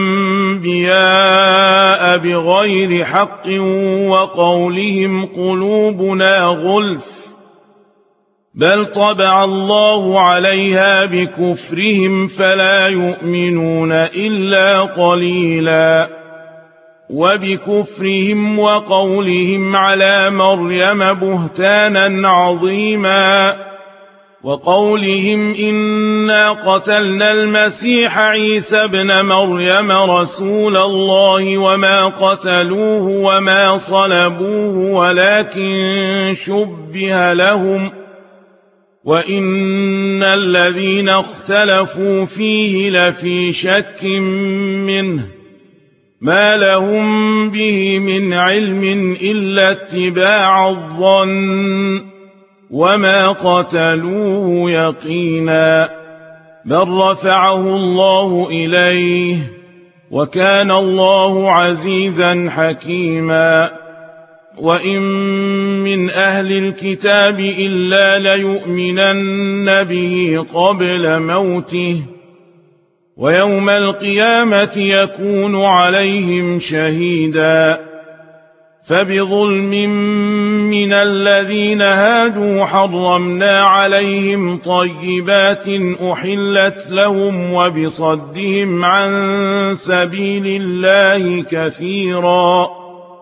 الأنبياء بغير حق وقولهم قلوبنا غلف بل طبع الله عليها بكفرهم فلا يؤمنون إلا قليلا وبكفرهم وقولهم على مريم بهتانا عظيما وقولهم إنا قتلنا المسيح عيسى ابن مريم رسول الله وما قتلوه وما صلبوه ولكن شبه لهم وإن الذين اختلفوا فيه لفي شك منه ما لهم به من علم إلا اتباع الظن وما قتلوه يقينا بل رفعه الله إليه وكان الله عزيزا حكيما وإن من أهل الكتاب إلا ليؤمنن به قبل موته ويوم القيامة يكون عليهم شهيدا فبظلم من الذين هادوا حرمنا عليهم طيبات أحلت لهم وبصدهم عن سبيل الله كثيرا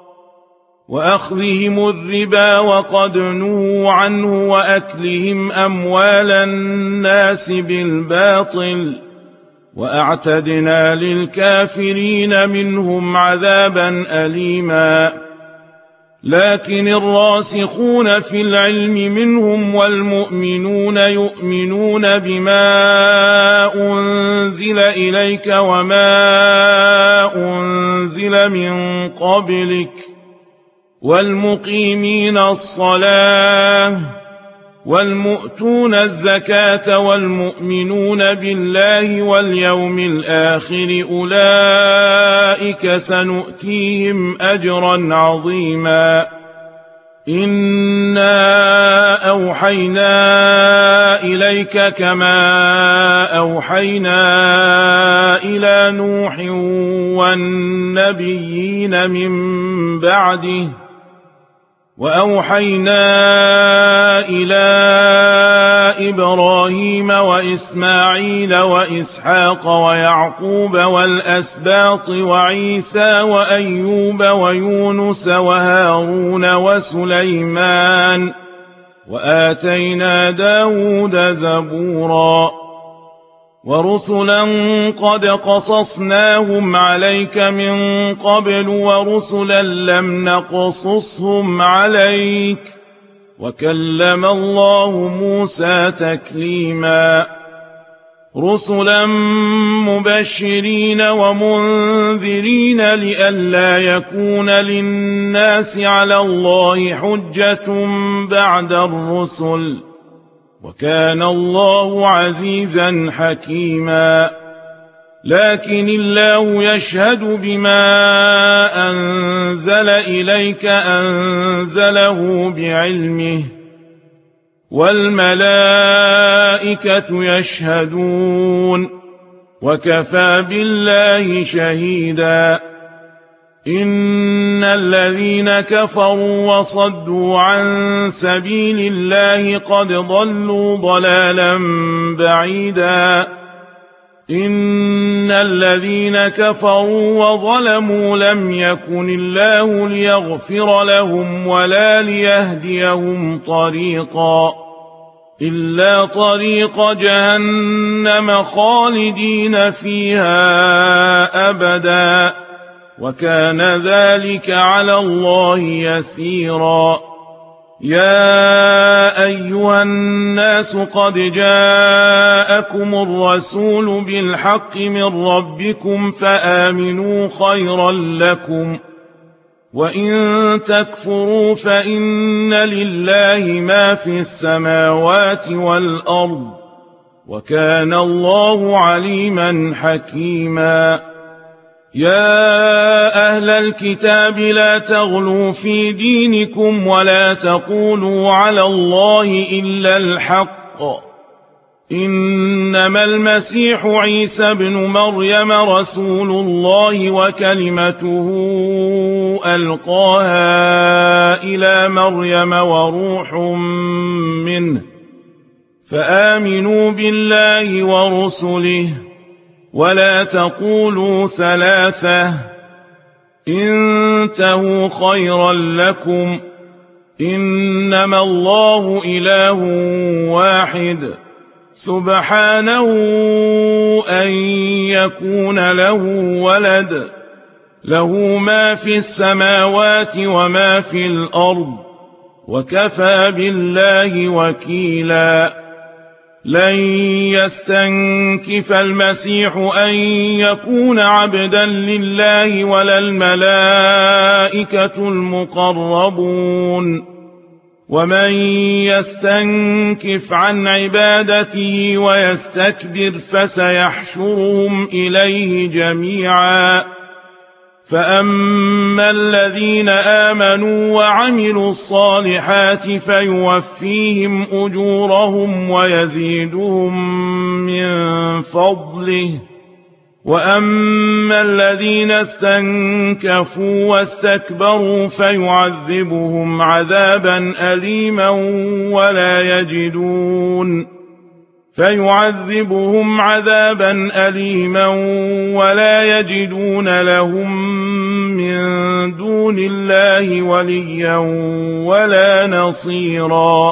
وأخذهم الربا وقد نهوا عنه وأكلهم أموال الناس بالباطل وأعتدنا للكافرين منهم عذابا أليما لكن الراسخون في العلم منهم والمؤمنون يؤمنون بما أنزل إليك وما أنزل من قبلك والمقيمين الصلاة والمؤتون الزكاة والمؤمنون بالله واليوم الآخر أولئك سنؤتيهم أجرا عظيما إنا أوحينا إليك كما أوحينا إلى نوح والنبيين من بعده وأوحينا إلى إبراهيم وإسماعيل وإسحاق ويعقوب والأسباط وعيسى وأيوب ويونس وهارون وسليمان وآتينا داود زبورا ورسلا قد قصصناهم عليك من قبل ورسلا لم نقصصهم عليك وكلم الله موسى تكليما رسلا مبشرين ومنذرين لئلا يكون للناس على الله حجة بعد الرسل وكان الله عزيزا حكيما لكن الله يشهد بما أنزل إليك أنزله بعلمه والملائكة يشهدون وكفى بالله شهيدا إن الذين كفروا وصدوا عن سبيل الله قد ضلوا ضلالا بعيدا إن الذين كفروا وظلموا لم يكن الله ليغفر لهم ولا ليهديهم طريقا إلا طريق جهنم خالدين فيها أبدا وكان ذلك على الله يسيرا يا أيها الناس قد جاءكم الرسول بالحق من ربكم فآمنوا خيرا لكم وإن تكفروا فإن لله ما في السماوات والأرض وكان الله عليما حكيما يا أهل الكتاب لا تغلوا في دينكم ولا تقولوا على الله إلا الحق إنما المسيح عيسى بن مريم رسول الله وكلمته ألقاها إلى مريم وروح منه فآمنوا بالله ورسله ولا تقولوا ثلاثة انتهوا خيرا لكم إنما الله إله واحد سبحانه أن يكون له ولد له ما في السماوات وما في الأرض وكفى بالله وكيلا لن يستنكف المسيح أن يكون عبدا لله ولا الملائكة المقربون ومن يستنكف عن عبادته ويستكبر فسيحشرهم إليه جميعا فأما الذين آمنوا وعملوا الصالحات فيوفيهم أجورهم ويزيدهم من فضله وأما الذين استنكفوا واستكبروا فيعذبهم عذابا أليما ولا يجدون فيعذبهم عذابا أليما ولا يجدون لهم من دون الله وليا ولا نصيرا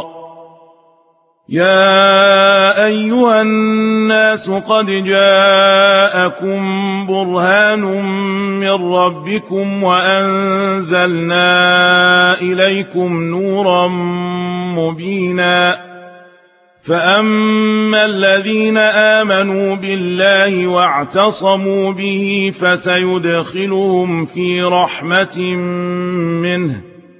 يا أيها الناس قد جاءكم برهان من ربكم وأنزلنا إليكم نورا مبينا فأما الذين آمنوا بالله واعتصموا به فسيدخلهم في رحمة منه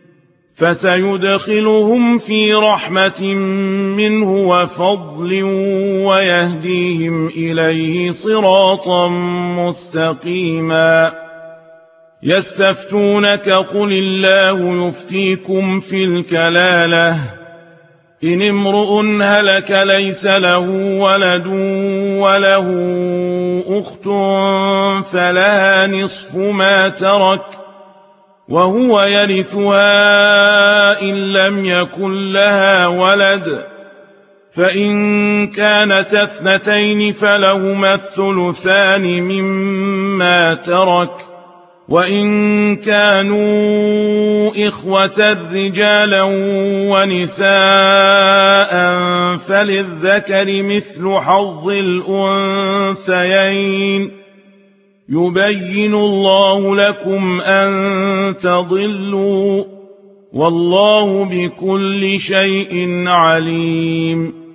فسيدخلهم في رحمة منه وفضل ويهديهم إليه صراطا مستقيما يستفتونك قل الله يفتيكم في الكلالة إن امرؤ هلك ليس له ولد وله أخت فلها نصف ما ترك وهو يرثها إن لم يكن لها ولد، فإن كانت اثنتين فلهما الثلثان مما ترك، وإن كانوا إخوة رجالا ونساء فللذكر مثل حظ الأنثيين، يبين الله لكم أن تضلوا، والله بكل شيء عليم.